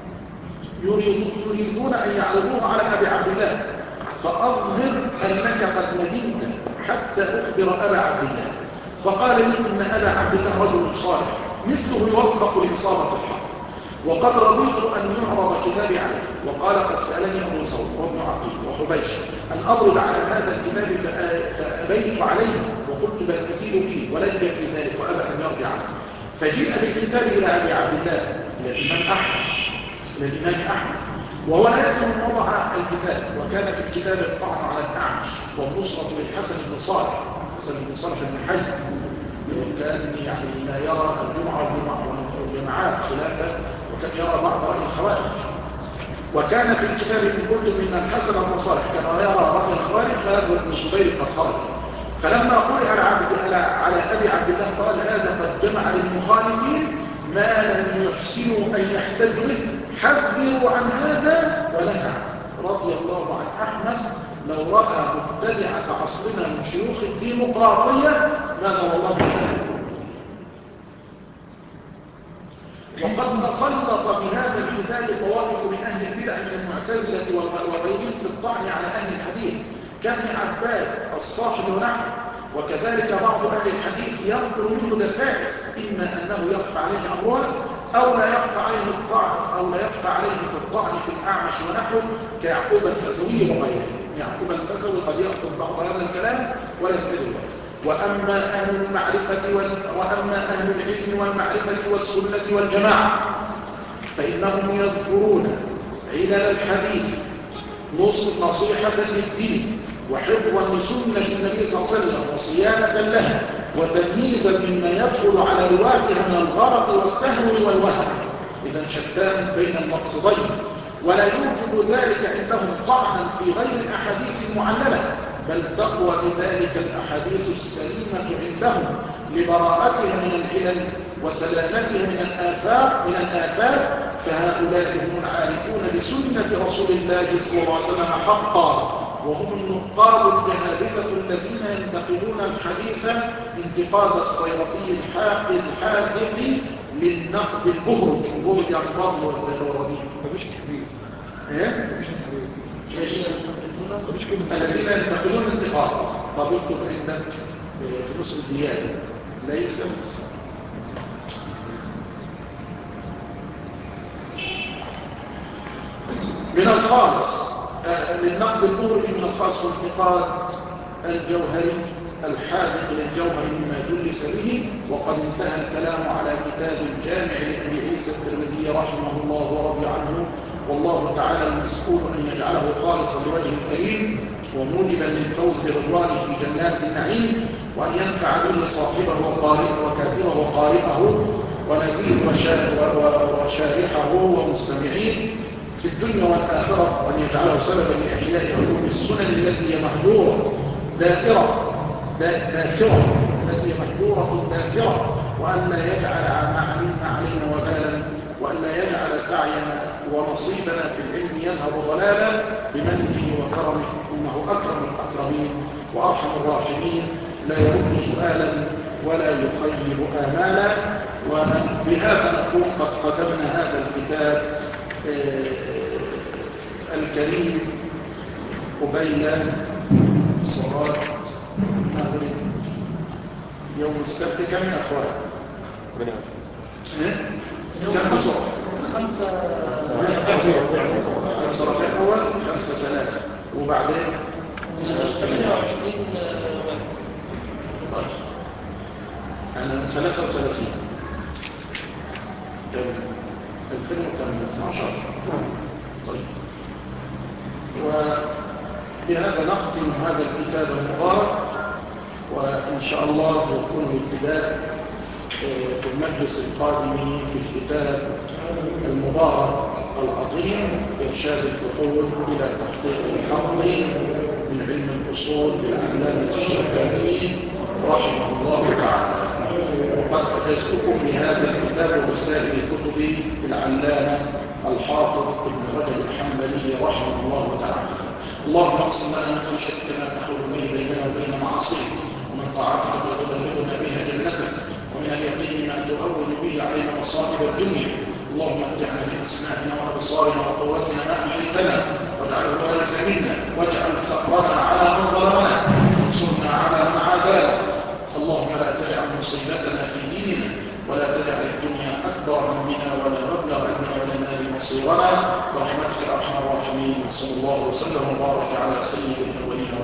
يريدون أن يعرضوه على أبي عبد الله فأظهر أنك قد ندمت حتى أخبر أبا عبد الله. فقال لي إن أبا عبد الله رجل صالح مثله يوفق لإصابة الحق، وقد رضيت أن يعرض كتابي عليه. وقال قد سألني أبو ثور وابن عقيل وحبيش أن أضرب على هذا الكتاب فأبيت عليه وقلت بل أزيد فيه ولج في ذلك وأبى أن يرجع عنه. فجيء بالكتاب إلى أبي عبد الله إلى الإمام أحمد إلى الإمام أحمد وهو لا يكون وضع الكتاب، وكان في الكتاب الطعن على الأعمش والنصرة للحسن بن صالح سيد صالح بن حي كان يعني لا يرى الجمعة والجماعات خلافه، وكان يرى بعض رأي الخوارج. وكان في الكتاب من قلت من الحسن بن صالح كان يرى رأي الخوارج، فهذا ابن الزبير قد خرج. فلما قرئ على على على ابي عبد الله قال هذا قد جمع للمخالفين ما لم يحسنوا ان يحتجوا به، حذروا عن هذا ونهى عنه. رضي الله عن احمد لو راى مبتدعه عصرنا من شيوخ الديمقراطيه ماذا والله بهذا. وقد تسلط بهذا الكتاب طوائف من اهل البدع من المعتزله وغيرهم في الطعن على اهل الحديث كابن عباد الصاحب ونحن، وكذلك بعض اهل الحديث ينقل منه دسائس، اما انه يخفى عليه امرها او لا يخفى عليه الطعن او لا يخفى عليه في الطعن في الاعمش ونحوه كيعقوب الفسوي وغيره. يعقوب الفسوي قد ياخذ بعض هذا الكلام ويتبعه. واما اهل المعرفه وال... واما اهل العلم والمعرفه والسنه والجماعه فانهم يذكرون علل الحديث نصيحه للدين وحفظا لسنة النبي صلى الله عليه وسلم وصيانة لها وتمييزا مما يدخل على رواتها من الغلط والسهو والوهم. إذا شتان بين المقصدين، ولا يوجب ذلك عندهم طعنا في غير الأحاديث المعللة، بل تقوى بذلك الأحاديث السليمة عندهم لبراءتها من العلل وسلامتها من الآفات من الآفات فهؤلاء هم العارفون بسنة رسول الله صلى الله عليه وسلم حقا، وهم النقاد الجهابذة الذين ينتقدون الحديث انتقاد الصيرفي الحاقد الحاذق للنقد البهرج. البهرج يعني الباطل والرديء. مفيش تحديث. ايه؟ مفيش تحديث. ايش؟ الذين ينتقدون الانتقاد. طب اكتب عندك في نصف زيادة ليست من الخالص للنقد البهرج من الخاص والانتقاد الجوهري الحاذق للجوهر مما دلس به. وقد انتهى الكلام على كتاب الجامع لأبي عيسى الترمذي رحمه الله ورضي عنه، والله تعالى المسؤول أن يجعله خالصا لوجه الكريم وموجبا للفوز برضوانه في جنات النعيم، وأن ينفع به صاحبه وقارئه وكاتبه وقارئه ونزيل وشارحه ومستمعين في الدنيا والآخرة، وأن يجعله سببا لإحياء علوم السنن التي هي مهجورة دائرة داثرة التي هي مهجورة داثرة، وأن لا يجعل ما علمنا علينا وبالا، وأن لا يجعل سعينا ونصيبنا في العلم يذهب ضلالا بمنه وكرمه، إنه أكرم الأكرمين وأرحم الراحمين، لا يرد سؤالا ولا يخيب آمالا. وبهذا نكون قد ختمنا هذا الكتاب الكريم قبيل صلاة المغرب يوم السبت. كم يا أخوان؟ إيه؟ كم الصلاة؟ خمسة الصلاة الأول خمسة ثلاثة وبعدين ثمانية وعشرين طيب أنا ثلاثة وثلاثين كم ألفين وكم اثنا عشر. طيب وبهذا نختم هذا الكتاب المبارك، وإن شاء الله يكون الابتداء في المجلس القادم في الكتاب المبارك العظيم إرشاد الفحول إلى تحقيق الحق من علم الأصول للعلامة الشركاني رحمه الله تعالى. وقد أجزتكم بهذا الكتاب ورسائل كتب العلامة الحافظ ابن رجب الحنبلي رحمه الله تعالى. اللهم اقسم لنا من خشيتك ما تحول به بيننا وبين معاصيك، ومن طاعتك ما تبلغنا بها جنتك، ومن اليقين ما تهون به علينا مصائب الدنيا. اللهم متعنا باسماعنا وابصارنا وقوتنا ما احييتنا، واجعله الوارث منا، واجعل ثأرنا على من ظلمنا، وانصرنا على من عادانا. اللهم لا تجعل مصيبتنا في ديننا، ولا تجعل الدنيا اكبر همنا ولا مبلغ علمنا ولا النار مصيرنا، برحمتك ارحم الراحمين. صلى الله وسلم وبارك على سيد الاولين